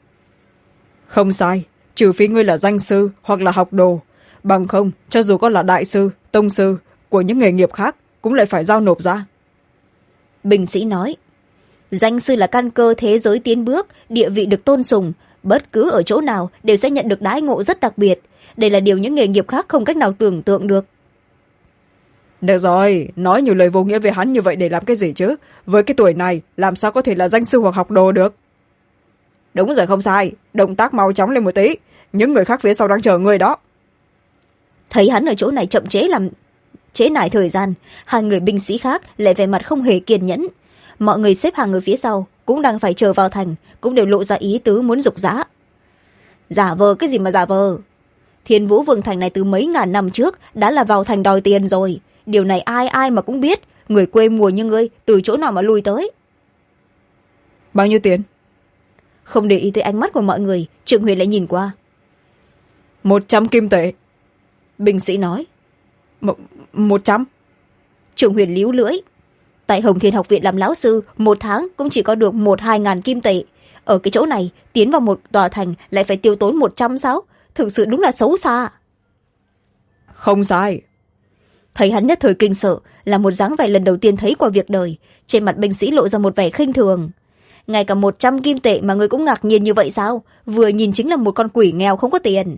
Không sai, trừ phi ngươi là danh sư hoặc là học đồ, bằng không cho dù có là đại sư, tông sư của những nghề nghiệp khác cũng lại phải giao nộp ra. Binh sĩ nói, danh sư là căn cơ thế giới tiến bước, địa vị được tôn sùng, bất cứ ở chỗ nào đều sẽ nhận được đãi ngộ rất đặc biệt. Đây là điều những nghề nghiệp khác không cách nào tưởng tượng được. Được rồi, nói nhiều lời vô nghĩa về hắn như vậy để làm cái gì chứ? Với cái tuổi này làm sao có thể là danh sư hoặc học đồ được? Đúng rồi, không sai, động tác mau chóng lên một tí, những người khác phía sau đang chờ người đó. Thấy hắn ở chỗ này chậm chế nải thời gian, hai người binh sĩ khác lại vẻ mặt không hề kiên nhẫn. Mọi người xếp hàng ở phía sau cũng đang phải chờ vào thành, cũng đều lộ ra ý tứ muốn giục giã. Giả vờ cái gì mà giả vờ? Thiên Vũ Vương thành này từ mấy ngàn năm trước đã là vào thành đòi tiền rồi, điều này ai ai mà cũng biết. Người quê mùa như ngươi từ chỗ nào mà lui tới? Bao nhiêu tiền? Không để ý tới ánh mắt của mọi người, Trương Huyền lại nhìn qua. 100 kim tệ. Binh sĩ nói. 100? Trương Huyền líu lưỡi. Tại Hồng Thiên học viện làm lão sư, một tháng cũng chỉ có được 1-2 ngàn kim tệ. Ở cái chỗ này tiến vào một tòa thành lại phải tiêu tốn 100 sao? Thực sự đúng là xấu xa. Không sai. Thấy hắn nhất thời kinh sợ, là một dáng vẻ lần đầu tiên thấy qua việc đời. Trên mặt binh sĩ lộ ra một vẻ khinh thường. Ngay cả 100 kim tệ mà người cũng ngạc nhiên như vậy sao? Vừa nhìn chính là một con quỷ nghèo không có tiền.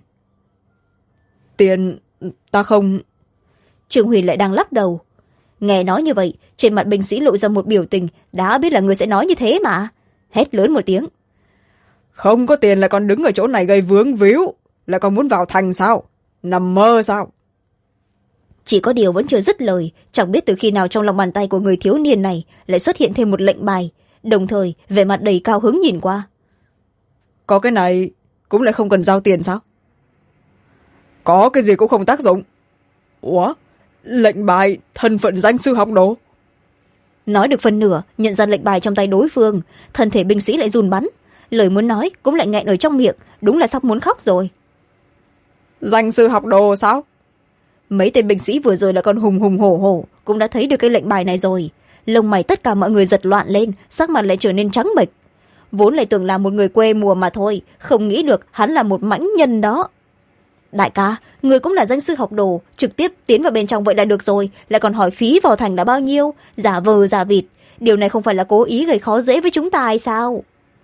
Tiền ta không. Trương Huyền lại đang lắc đầu. Nghe nói như vậy, trên mặt binh sĩ lộ ra một biểu tình, đã biết là người sẽ nói như thế mà. Hét lớn một tiếng. Không có tiền là còn đứng ở chỗ này gây vướng víu, lại còn muốn vào thành sao? Nằm mơ sao? Chỉ có điều vẫn chưa dứt lời, chẳng biết từ khi nào trong lòng bàn tay của người thiếu niên này lại xuất hiện thêm một lệnh bài, đồng thời vẻ mặt đầy cao hứng nhìn qua. Có cái này cũng lại không cần giao tiền sao? Có cái gì cũng không tác dụng. Ủa? Lệnh bài thân phận danh sư học đồ? Nói được phần nửa, nhận ra lệnh bài trong tay đối phương, thân thể binh sĩ lại run bắn, lời muốn nói cũng lại nghẹn ở trong miệng, đúng là sắp muốn khóc rồi. Danh sư học đồ sao? Mấy tên binh sĩ vừa rồi là con hùng hùng hổ hổ cũng đã thấy được cái lệnh bài này rồi. Lông mày tất cả mọi người giật loạn lên, sắc mặt lại trở nên trắng bệch. Vốn lại tưởng là một người quê mùa mà thôi, không nghĩ được hắn là một mãnh nhân đó. Đại ca, người cũng là danh sư học đồ, trực tiếp tiến vào bên trong vậy là được rồi, lại còn hỏi phí vào thành là bao nhiêu, giả vờ giả vịt, điều này không phải là cố ý gây khó dễ với chúng ta hay sao?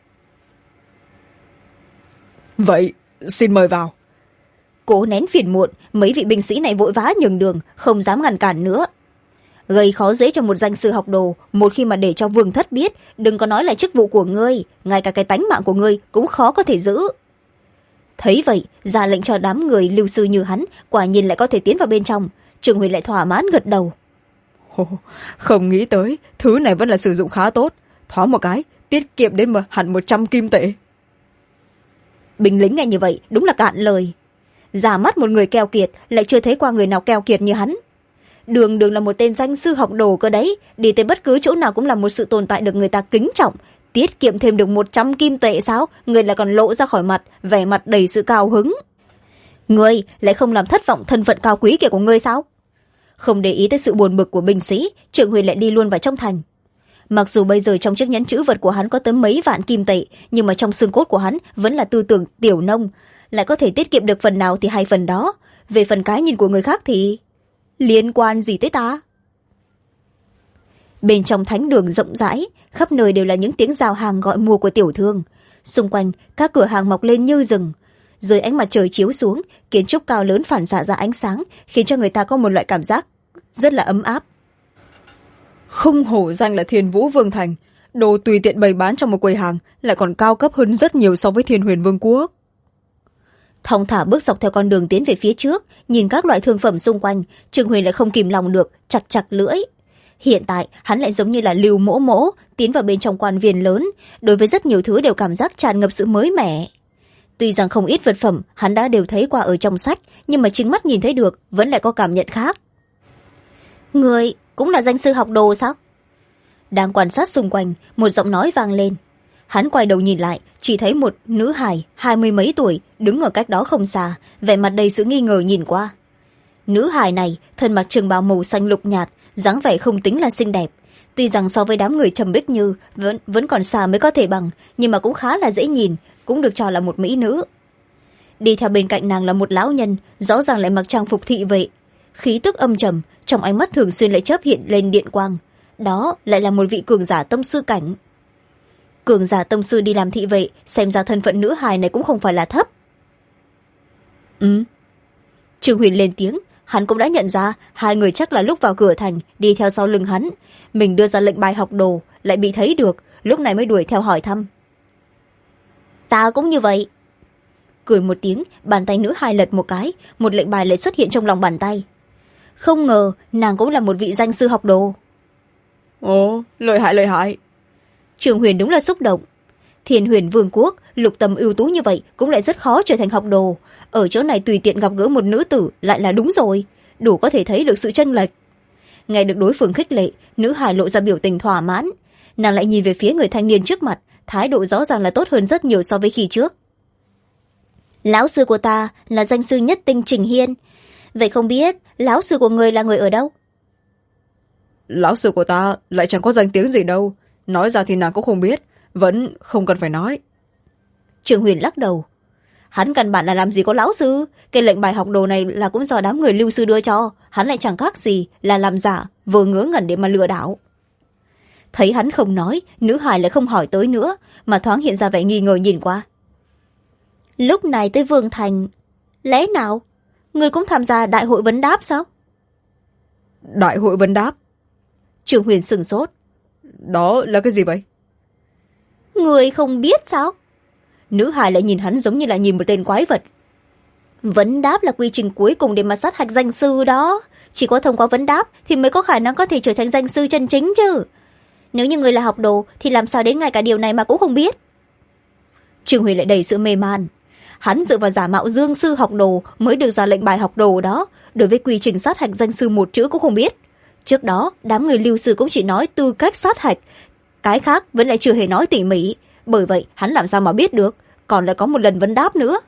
Vậy xin mời vào. Cố nén phiền muộn, mấy vị binh sĩ này vội vã nhường đường, không dám ngăn cản nữa. Gây khó dễ cho một danh sư học đồ, một khi mà để cho vương thất biết, đừng có nói là chức vụ của ngươi, ngay cả cái tánh mạng của ngươi cũng khó có thể giữ. Thấy vậy, ra lệnh cho đám người lưu sư như hắn, quả nhiên lại có thể tiến vào bên trong. Trương Huyền lại thỏa mãn gật đầu. Không nghĩ tới, thứ này vẫn là sử dụng khá tốt. Thoáng một cái, tiết kiệm đến hẳn 100 kim tệ. binh lính nghe như vậy đúng là cạn lời. Giả mắt một người keo kiệt, lại chưa thấy qua người nào keo kiệt như hắn. Đường đường là một tên danh sư học đồ cơ đấy, đi tới bất cứ chỗ nào cũng là một sự tồn tại được người ta kính trọng. Tiết kiệm thêm được 100 kim tệ sao? Người lại còn lộ ra khỏi mặt, vẻ mặt đầy sự cao hứng. Ngươi lại không làm thất vọng thân phận cao quý kia của ngươi sao? Không để ý tới sự buồn bực của binh sĩ, Trương Huyền lại đi luôn vào trong thành. Mặc dù bây giờ trong chiếc nhẫn trữ vật của hắn có tới mấy vạn kim tệ, nhưng mà trong xương cốt của hắn vẫn là tư tưởng tiểu nông, lại có thể tiết kiệm được phần nào thì hay phần đó. Về phần cái nhìn của người khác thì liên quan gì tới ta? Bên trong thánh đường rộng rãi, khắp nơi đều là những tiếng giao hàng gọi mua của tiểu thương. Xung quanh các cửa hàng mọc lên như rừng. Dưới ánh mặt trời chiếu xuống, kiến trúc cao lớn phản xạ ra ánh sáng, khiến cho người ta có một loại cảm giác rất là ấm áp. Không hổ danh là Thiên Vũ Vương Thành, đồ tùy tiện bày bán trong một quầy hàng lại còn cao cấp hơn rất nhiều so với Thiên Huyền Vương Quốc. Thong thả bước dọc theo con đường tiến về phía trước, nhìn các loại thương phẩm xung quanh, Trương Huyền lại không kìm lòng được, chặt chặt lưỡi. Hiện tại hắn lại giống như là Lưu Mỗ Mỗ tiến vào bên trong quan viên lớn, đối với rất nhiều thứ đều cảm giác tràn ngập sự mới mẻ. Tuy rằng không ít vật phẩm hắn đã đều thấy qua ở trong sách, nhưng mà chính mắt nhìn thấy được vẫn lại có cảm nhận khác. Người cũng là danh sư học đồ sao? Đang quan sát xung quanh, một giọng nói vang lên. Hắn quay đầu nhìn lại, chỉ thấy một nữ hài 20 mấy tuổi đứng ở cách đó không xa, vẻ mặt đầy sự nghi ngờ nhìn qua. Nữ hài này thân mặc trường bào màu xanh lục nhạt, dáng vẻ không tính là xinh đẹp. Tuy rằng so với đám người Trầm Bích Như vẫn còn xa mới có thể bằng, nhưng mà cũng khá là dễ nhìn, cũng được cho là một mỹ nữ. Đi theo bên cạnh nàng là một lão nhân, rõ ràng lại mặc trang phục thị vệ, khí tức âm trầm, trong ánh mắt thường xuyên lại chớp hiện lên điện quang. Đó lại là một vị cường giả tông sư cảnh. Cường giả tông sư đi làm thị vệ, xem ra thân phận nữ hài này cũng không phải là thấp. Trương Huyền lên tiếng, hắn cũng đã nhận ra hai người chắc là lúc vào cửa thành đi theo sau lưng hắn. Mình đưa ra lệnh bài học đồ lại bị thấy được, lúc này mới đuổi theo hỏi thăm. Ta cũng như vậy. Cười một tiếng, bàn tay nữ hài lật một cái, một lệnh bài lại xuất hiện trong lòng bàn tay. Không ngờ nàng cũng là một vị danh sư học đồ. Ồ, lợi hại lợi hại. Trương Huyền đúng là xúc động. Thiên Huyền Vương Quốc lục tầm ưu tú như vậy cũng lại rất khó trở thành học đồ. Ở chỗ này tùy tiện gặp gỡ một nữ tử lại là đúng rồi, đủ có thể thấy được sự chênh lệch. Nghe được đối phương khích lệ, nữ hài lộ ra biểu tình thỏa mãn. Nàng lại nhìn về phía người thanh niên trước mặt, thái độ rõ ràng là tốt hơn rất nhiều so với khi trước. Lão sư của ta là danh sư Nhất Tinh Trình Hiên. Vậy không biết lão sư của người là người ở đâu? Lão sư của ta lại chẳng có danh tiếng gì đâu, nói ra thì nàng cũng không biết, vẫn không cần phải nói. Trương Huyền lắc đầu. Hắn căn bản là làm gì có lão sư, cái lệnh bài học đồ này là cũng do đám người lưu sư đưa cho, hắn lại chẳng khác gì là làm giả, vừa ngớ ngẩn để mà lừa đảo. Thấy hắn không nói, nữ hài lại không hỏi tới nữa, mà thoáng hiện ra vẻ nghi ngờ nhìn qua. Lúc này tới Vương Thành, lẽ nào người cũng tham gia đại hội vấn đáp sao? Đại hội vấn đáp? Trương Huyền sửng sốt. Đó là cái gì vậy? Người không biết sao? Nữ hài lại nhìn hắn giống như là nhìn một tên quái vật. Vấn đáp là quy trình cuối cùng để mà sát hạch danh sư đó. Chỉ có thông qua vấn đáp thì mới có khả năng có thể trở thành danh sư chân chính chứ. Nếu như người là học đồ thì làm sao đến ngay cả điều này mà cũng không biết? Trương Huyền lại đầy sự mê man. Hắn dựa vào giả mạo dương sư học đồ mới được ra lệnh bài học đồ đó, đối với quy trình sát hạch danh sư một chữ cũng không biết. Trước đó đám người lưu sư cũng chỉ nói tư cách sát hạch, cái khác vẫn lại chưa hề nói tỉ mỉ, bởi vậy hắn làm sao mà biết được, còn lại có một lần vấn đáp nữa.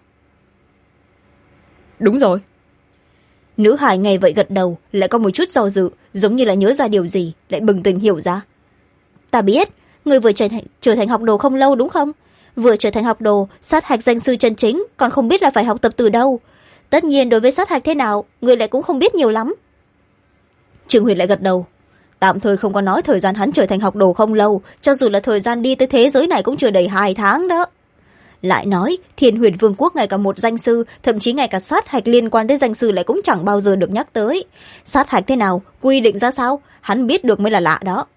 Đúng rồi. Nữ hài nghe vậy gật đầu, lại có một chút do dự, giống như là nhớ ra điều gì, lại bừng tỉnh hiểu ra. Ta biết, người vừa trở thành học đồ không lâu đúng không? Vừa trở thành học đồ, sát hạch danh sư chân chính, còn không biết là phải học tập từ đâu. Tất nhiên đối với sát hạch thế nào, người lại cũng không biết nhiều lắm. Trương Huyền lại gật đầu. Tạm thời không có nói thời gian hắn trở thành học đồ không lâu, cho dù là thời gian đi tới thế giới này cũng chưa đầy 2 tháng đó. Lại nói, Thiên Huyền Vương Quốc ngay cả một danh sư, thậm chí ngay cả sát hạch liên quan tới danh sư lại cũng chẳng bao giờ được nhắc tới. Sát hạch thế nào, quy định ra sao, hắn biết được mới là lạ đó.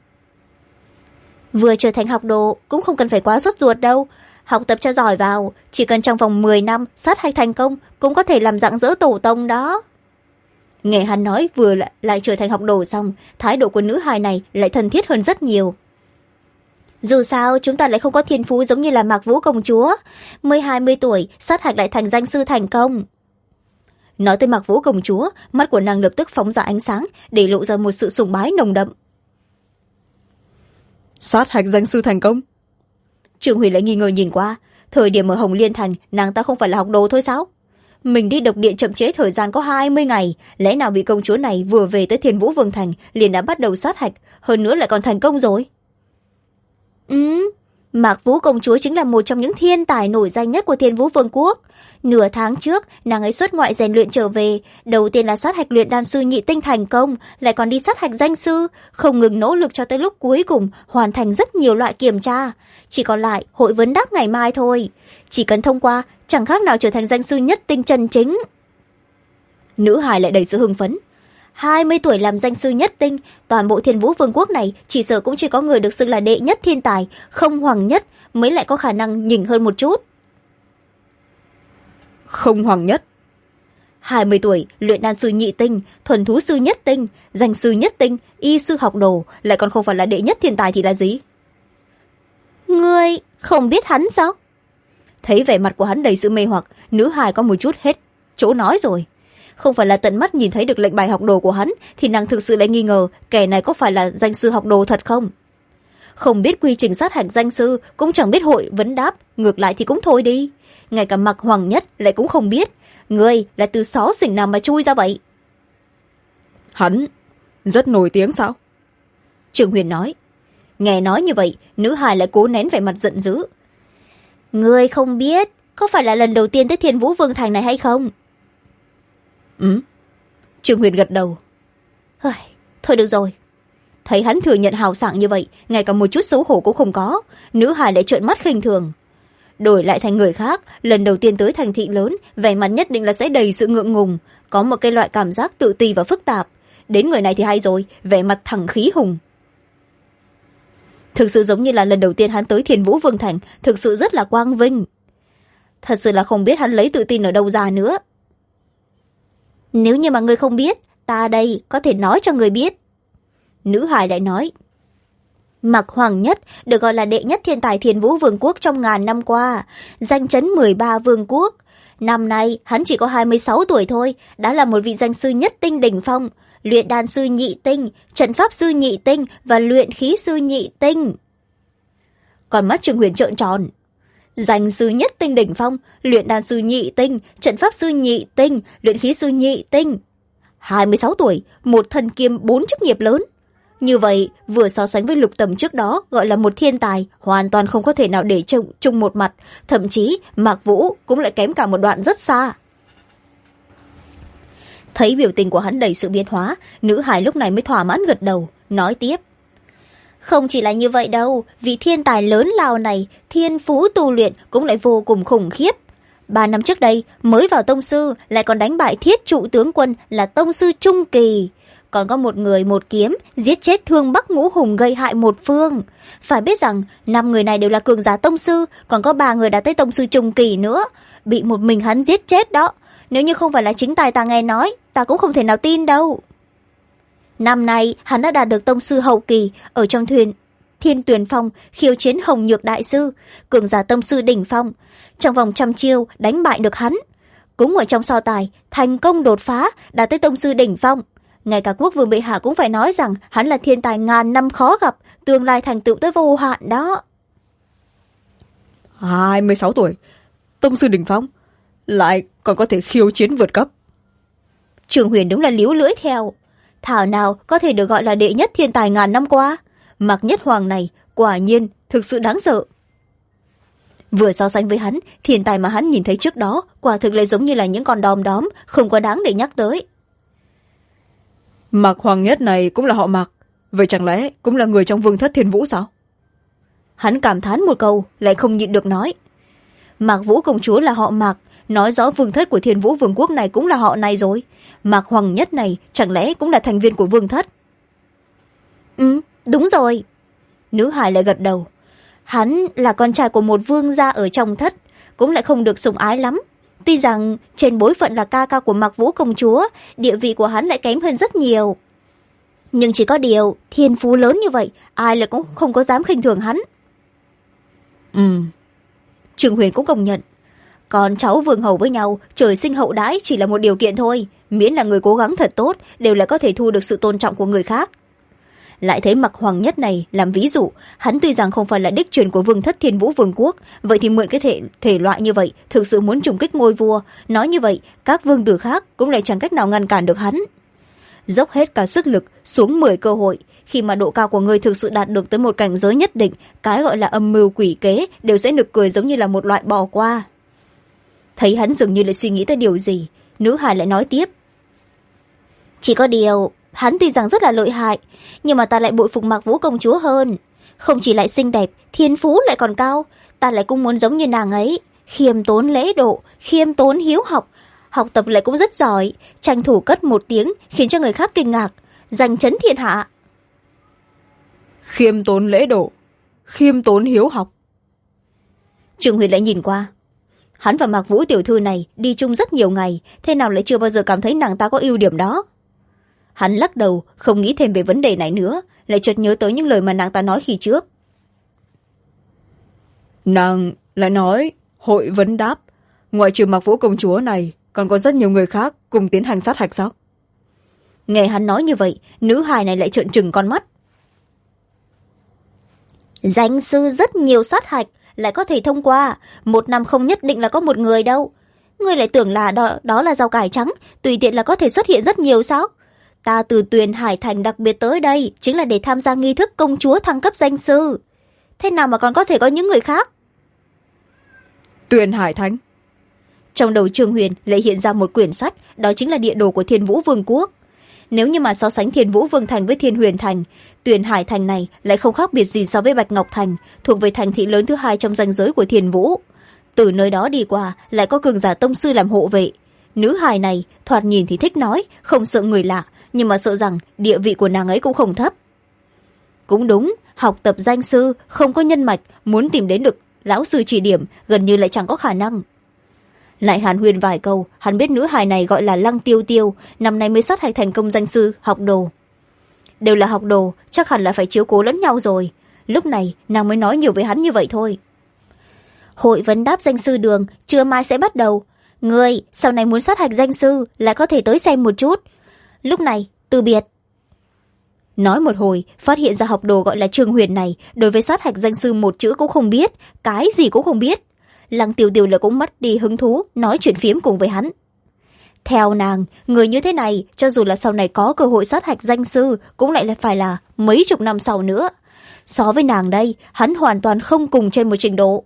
Vừa trở thành học đồ cũng không cần phải quá sốt ruột đâu. Học tập cho giỏi vào, chỉ cần trong vòng 10 năm sát hạch thành công cũng có thể làm rạng rỡ tổ tông đó. Nghe hắn nói vừa lại trở thành học đồ xong, thái độ của nữ hài này lại thân thiết hơn rất nhiều. Dù sao chúng ta lại không có thiên phú giống như là Mạc Vũ công chúa, mới 20 tuổi sát hạch lại thành danh sư thành công. Nói tới Mạc Vũ công chúa, mắt của nàng lập tức phóng ra ánh sáng, để lộ ra một sự sùng bái nồng đậm. Sát hạch danh sư thành công? Trương Huyền lại nghi ngờ nhìn qua, thời điểm ở Hồng Liên Thành nàng ta không phải là học đồ thôi sao? Mình đi độc điện chậm trễ thời gian có 20 ngày, lẽ nào vị công chúa này vừa về tới Thiên Vũ Vương Thành liền đã bắt đầu sát hạch, hơn nữa lại còn thành công rồi? Mạc Vũ công chúa chính là một trong những thiên tài nổi danh nhất của Thiên Vũ Vương quốc. Nửa tháng trước, nàng ấy xuất ngoại rèn luyện trở về, đầu tiên là sát hạch luyện đan sư nhị tinh thành công, lại còn đi sát hạch danh sư, không ngừng nỗ lực cho tới lúc cuối cùng hoàn thành rất nhiều loại kiểm tra. Chỉ còn lại hội vấn đáp ngày mai thôi. Chỉ cần thông qua, chẳng khác nào trở thành danh sư nhất tinh chân chính. Nữ hài lại đầy sự hưng phấn. 20 tuổi làm danh sư nhất tinh, toàn bộ Thiên Vũ Vương quốc này chỉ sợ cũng chỉ có người được xưng là đệ nhất thiên tài, không hoàng nhất, mới lại có khả năng nhỉnh hơn một chút. Không hoàng nhất? 20 tuổi, luyện đan sư nhị tinh, thuần thú sư nhất tinh, danh sư nhất tinh, y sư học đồ, lại còn không phải là đệ nhất thiên tài thì là gì? Ngươi không biết hắn sao? Thấy vẻ mặt của hắn đầy sự mê hoặc, nữ hài có một chút hết chỗ nói rồi. Không phải là tận mắt nhìn thấy được lệnh bài học đồ của hắn, thì nàng thực sự lại nghi ngờ kẻ này có phải là danh sư học đồ thật không? Không biết quy trình sát hạch danh sư, cũng chẳng biết hội vấn đáp, ngược lại thì cũng thôi đi. Ngay cả Mạc Hoàng Nhất lại cũng không biết. Ngươi là từ xó xỉnh nào mà chui ra vậy? Hắn rất nổi tiếng sao? Trương Huyền nói. Nghe nói như vậy, nữ hài lại cố nén vẻ mặt giận dữ. Ngươi không biết, có phải là lần đầu tiên tới Thiên Vũ Vương Thành này hay không? Trương Huyền gật đầu. Thôi được rồi. Thấy hắn thừa nhận hào sảng như vậy, ngay cả một chút xấu hổ cũng không có, nữ hài lại trợn mắt khinh thường. Đổi lại thành người khác, lần đầu tiên tới thành thị lớn, vẻ mặt nhất định là sẽ đầy sự ngượng ngùng, có một cái loại cảm giác tự ti và phức tạp. Đến người này thì hay rồi, vẻ mặt thẳng khí hùng. Thực sự giống như là lần đầu tiên hắn tới Thiên Vũ Vương Thành, thực sự rất là quang vinh. Thật sự là không biết hắn lấy tự tin ở đâu ra nữa. Nếu như mà ngươi không biết, ta đây có thể nói cho ngươi biết. Nữ hài lại nói. Mạc Hoàng Nhất được gọi là đệ nhất thiên tài Thiên Vũ Vương quốc trong ngàn năm qua, danh chấn 13 vương quốc. Năm nay hắn chỉ có 26 tuổi thôi, đã là một vị danh sư nhất tinh đỉnh phong, luyện đan sư nhị tinh, trận pháp sư nhị tinh và luyện khí sư nhị tinh. Còn mắt Trương Huyền trợn tròn. Danh sư nhất tinh đỉnh phong, luyện đan sư nhị tinh, trận pháp sư nhị tinh, luyện khí sư nhị tinh. 26 tuổi, một thần kiêm 4 chức nghiệp lớn. Như vậy, vừa so sánh với Lục Tầm trước đó gọi là một thiên tài, hoàn toàn không có thể nào để chung một mặt, thậm chí Mạc Vũ cũng lại kém cả một đoạn rất xa. Thấy biểu tình của hắn đầy sự biến hóa, nữ hài lúc này mới thỏa mãn gật đầu, nói tiếp. Không chỉ là như vậy đâu, vị thiên tài lớn lao này, thiên phú tu luyện cũng lại vô cùng khủng khiếp. 3 năm trước đây, mới vào tông sư, lại còn đánh bại thiết trụ tướng quân là tông sư trung kỳ. Còn có một người một kiếm, giết chết Thương Bắc Ngũ Hùng gây hại một phương. Phải biết rằng, 5 người này đều là cường giả tông sư, còn có 3 người đã tới tông sư trung kỳ nữa. Bị một mình hắn giết chết đó. Nếu như không phải là chính tài ta nghe nói, ta cũng không thể nào tin đâu. Năm nay, hắn đã đạt được tông sư hậu kỳ, ở trong Thiên Tuyền Phong khiêu chiến Hồng Nhược đại sư, cường giả tông sư đỉnh phong. Trong vòng 100 chiêu đánh bại được hắn. Cũng ở trong so tài, thành công đột phá, đạt tới tông sư đỉnh phong. Ngay cả quốc vương bệ hạ cũng phải nói rằng hắn là thiên tài ngàn năm khó gặp, tương lai thành tựu tới vô hạn đó. 26 tuổi, tông sư đỉnh phong, lại còn có thể khiêu chiến vượt cấp. Trương Huyền đúng là líu lưỡi theo. Thảo nào có thể được gọi là đệ nhất thiên tài ngàn năm qua. Mạc Nhất Hoàng này quả nhiên thực sự đáng sợ. Vừa so sánh với hắn, thiên tài mà hắn nhìn thấy trước đó quả thực lại giống như là những con đom đóm, không có đáng để nhắc tới. Mạc Hoàng Nhất này cũng là họ Mạc, vậy chẳng lẽ cũng là người trong vương thất Thiên Vũ sao? Hắn cảm thán một câu, lại không nhịn được nói. Mạc Vũ công chúa là họ Mạc, nói rõ vương thất của Thiên Vũ vương quốc này cũng là họ này rồi. Mạc Hoàng Nhất này chẳng lẽ cũng là thành viên của vương thất? Đúng rồi. Nữ hài lại gật đầu. Hắn là con trai của một vương gia ở trong thất, cũng lại không được sủng ái lắm. Tuy rằng trên bối phận là ca ca của Mạc Vũ công chúa, địa vị của hắn lại kém hơn rất nhiều. Nhưng chỉ có điều, thiên phú lớn như vậy, ai lại cũng không có dám khinh thường hắn. Trương Huyền cũng công nhận. Con cháu vương hầu với nhau, trời sinh hậu đãi chỉ là một điều kiện thôi, miễn là người cố gắng thật tốt đều là có thể thu được sự tôn trọng của người khác. Lại thấy Mặc Hoàng Nhất này làm ví dụ, hắn tuy rằng không phải là đích truyền của vương thất Thiên Vũ Vương quốc, vậy thì mượn cái thể loại như vậy thực sự muốn trùng kích ngôi vua, nói như vậy các vương tử khác cũng lại chẳng cách nào ngăn cản được hắn. Dốc hết cả sức lực xuống 10 cơ hội, khi mà độ cao của người thực sự đạt được tới một cảnh giới nhất định, cái gọi là âm mưu quỷ kế đều sẽ nực cười giống như là một loại bỏ qua. Thấy hắn dường như lại suy nghĩ tới điều gì, nữ hài lại nói tiếp. Chỉ có điều, hắn tuy rằng rất là lợi hại, nhưng mà ta lại bội phục Mạc Vũ công chúa hơn. Không chỉ lại xinh đẹp, thiên phú lại còn cao, ta lại cũng muốn giống như nàng ấy, khiêm tốn lễ độ, khiêm tốn hiếu học, học tập lại cũng rất giỏi, tranh thủ cất một tiếng khiến cho người khác kinh ngạc, giành chấn thiên hạ. Khiêm tốn lễ độ, khiêm tốn hiếu học. Trương Huyền lại nhìn qua. Hắn và Mạc Vũ tiểu thư này đi chung rất nhiều ngày, thế nào lại chưa bao giờ cảm thấy nàng ta có ưu điểm đó. Hắn lắc đầu, không nghĩ thêm về vấn đề này nữa, lại chợt nhớ tới những lời mà nàng ta nói khi trước. Nàng lại nói, hội vấn đáp, ngoại trừ Mạc Vũ công chúa này, còn có rất nhiều người khác cùng tiến hành sát hạch sao? Nghe hắn nói như vậy, nữ hài này lại trợn trừng con mắt. Danh sư rất nhiều sát hạch, lại có thể thông qua, 1 năm không nhất định là có một người đâu. Ngươi lại tưởng là đó là rau cải trắng, tùy tiện là có thể xuất hiện rất nhiều sao? Ta từ Tuyền Hải Thành đặc biệt tới đây, chính là để tham gia nghi thức công chúa thăng cấp danh sư. Thế nào mà còn có thể có những người khác? Tuyền Hải Thành. Trong đầu Trương Huyền lại hiện ra một quyển sách, đó chính là địa đồ của Thiên Vũ Vương quốc. Nếu như mà so sánh Thiên Vũ Vương Thành với Thiên Huyền Thành, Tuyền Hải Thành này lại không khác biệt gì so với Bạch Ngọc Thành, thuộc về thành thị lớn thứ 2 trong ranh giới của Thiên Vũ. Từ nơi đó đi qua lại có cường giả tông sư làm hộ vệ. Nữ hài này thoạt nhìn thì thích nói, không sợ người lạ, nhưng mà sợ rằng địa vị của nàng ấy cũng không thấp. Cũng đúng, học tập danh sư không có nhân mạch, muốn tìm đến được lão sư chỉ điểm gần như lại chẳng có khả năng. Lại hàn huyên vài câu, hắn biết nữ hài này gọi là Lăng Tiêu Tiêu, năm nay mới sát hạch thành công danh sư học đồ. Đều là học đồ, chắc hẳn là phải chiếu cố lẫn nhau rồi. Lúc này nàng mới nói nhiều với hắn như vậy thôi. Hội vấn đáp danh sư đường trưa mai sẽ bắt đầu, người sau này muốn sát hạch danh sư là có thể tới xem một chút. Lúc này từ biệt. Nói một hồi, phát hiện ra học đồ gọi là Trương Huyền này đối với sát hạch danh sư một chữ cũng không biết, cái gì cũng không biết. Lăng Tiêu Tiêu là cũng mất đi hứng thú nói chuyện phiếm cùng với hắn. Theo nàng, người như thế này cho dù là sau này có cơ hội sát hạch danh sư cũng lại phải là mấy chục năm sau nữa. So với nàng đây, hắn hoàn toàn không cùng trên một trình độ.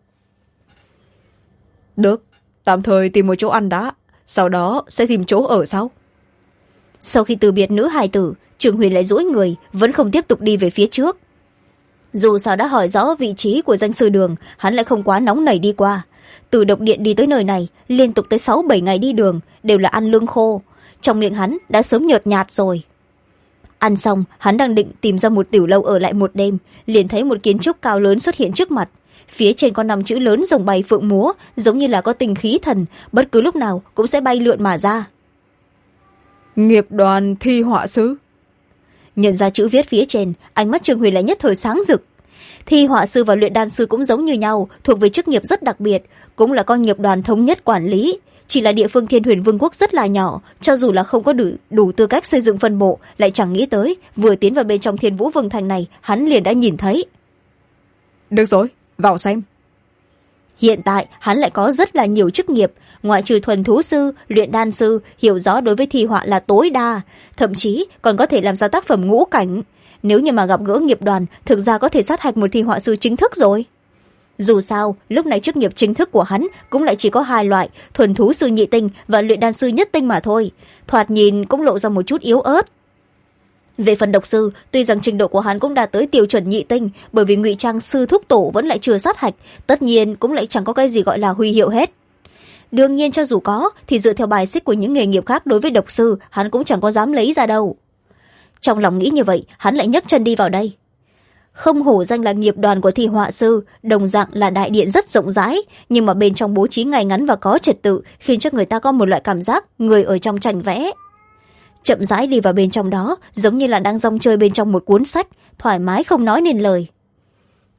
Được, tạm thời tìm một chỗ ăn đã, sau đó sẽ tìm chỗ ở sau. Sau khi từ biệt nữ hài tử, Trương Huyền lại duỗi người, vẫn không tiếp tục đi về phía trước. Dù sao đã hỏi rõ vị trí của danh sư đường, hắn lại không quá nóng nảy đi qua. Từ độc điện đi tới nơi này, liên tục tới 6-7 ngày đi đường, đều là ăn lương khô. Trong miệng hắn đã sớm nhợt nhạt rồi. Ăn xong, hắn đang định tìm ra một tiểu lâu ở lại một đêm, liền thấy một kiến trúc cao lớn xuất hiện trước mặt. Phía trên có 5 chữ lớn rồng bay phượng múa, giống như là có tinh khí thần, bất cứ lúc nào cũng sẽ bay lượn mà ra. Nghiệp đoàn thi họa sư. Nhận ra chữ viết phía trên, ánh mắt Trương Huyền lại nhất thời sáng rực. Thi họa sư và luyện đan sư cũng giống như nhau, thuộc về chức nghiệp rất đặc biệt, cũng là con nghiệp đoàn thống nhất quản lý. Chỉ là địa phương Thiên Huyền Vương quốc rất là nhỏ, cho dù là không có đủ tư cách xây dựng phân bộ, lại chẳng nghĩ tới, vừa tiến vào bên trong Thiên Vũ Vương thành này, hắn liền đã nhìn thấy. Được rồi, vào xem. Hiện tại, hắn lại có rất là nhiều chức nghiệp, ngoại trừ thuần thú sư, luyện đan sư, hiểu rõ đối với thi họa là tối đa, thậm chí còn có thể làm ra tác phẩm ngũ cảnh. Nếu như mà gặp gỡ nghiệp đoàn, thực ra có thể sát hạch một thi họa sư chính thức rồi. Dù sao, lúc này chức nghiệp chính thức của hắn cũng lại chỉ có 2 loại, thuần thú sư nhị tinh và luyện đan sư nhất tinh mà thôi. Thoạt nhìn cũng lộ ra một chút yếu ớt. Về phần độc sư, tuy rằng trình độ của hắn cũng đạt tới tiêu chuẩn nhị tinh, bởi vì ngụy trang sư thúc tổ vẫn lại chưa sát hạch, tất nhiên cũng lại chẳng có cái gì gọi là huy hiệu hết. Đương nhiên cho dù có, thì dựa theo bài xích của những nghề nghiệp khác đối với độc sư, hắn cũng chẳng có dám lấy ra đâu. Trong lòng nghĩ như vậy, hắn lại nhấc chân đi vào đây. Không hổ danh là nghiệp đoàn của thi họa sư, đồng dạng là đại điện rất rộng rãi, nhưng mà bên trong bố trí ngay ngắn và có trật tự, khiến cho người ta có một loại cảm giác người ở trong tranh vẽ. Chậm rãi đi vào bên trong đó, giống như là đang rong chơi bên trong một cuốn sách, thoải mái không nói nên lời.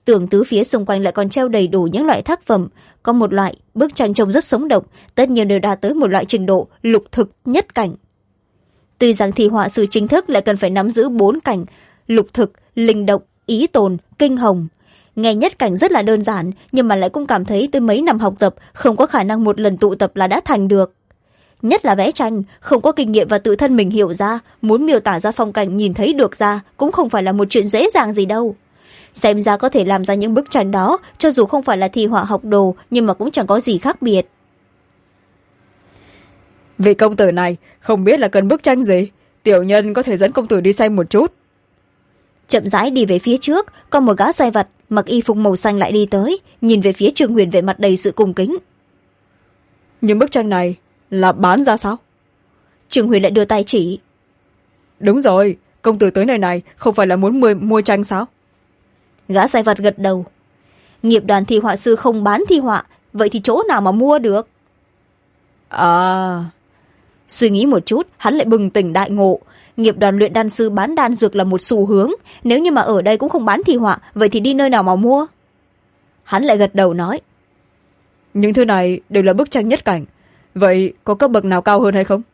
Tường tứ phía xung quanh lại còn treo đầy đủ những loại tác phẩm, có một loại bức tranh trông rất sống động, tất nhiên đều đạt tới một loại trình độ lục thực nhất cảnh. Tuy rằng thì họa sư chính thức lại cần phải nắm giữ 4 cảnh: lục thực, linh động, ý tồn, kinh hồng. Nghe nhất cảnh rất là đơn giản, nhưng mà lại cũng cảm thấy tới mấy năm học tập không có khả năng một lần tụ tập là đã thành được. Nhất là vẽ tranh, không có kinh nghiệm và tự thân mình hiểu ra, muốn miêu tả ra phong cảnh nhìn thấy được ra cũng không phải là một chuyện dễ dàng gì đâu. Xem ra có thể làm ra những bức tranh đó, cho dù không phải là thi họa học đồ, nhưng mà cũng chẳng có gì khác biệt. Vị công tử này không biết là cần bức tranh gì, tiểu nhân có thể dẫn công tử đi xem một chút. Chậm rãi đi về phía trước, có một gã sai vặt mặc y phục màu xanh lại đi tới, nhìn về phía Trương Huyền vẻ mặt đầy sự cung kính. Những bức tranh này là bán ra sao? Trương Huyền lại đưa tay chỉ. Đúng rồi, công tử tới nơi này không phải là muốn mua tranh sao? Gã sai vặt gật đầu. Nghiệp đoàn thi họa sư không bán thi họa, vậy thì chỗ nào mà mua được? À... Suy nghĩ một chút, hắn lại bừng tỉnh đại ngộ. Nghiệp đoàn luyện đan sư bán đan dược là một xu hướng, nếu như mà ở đây cũng không bán thi họa, vậy thì đi nơi nào mà mua? Hắn lại gật đầu nói. Những thứ này đều là bức tranh nhất cảnh, vậy có cấp bậc nào cao hơn hay không?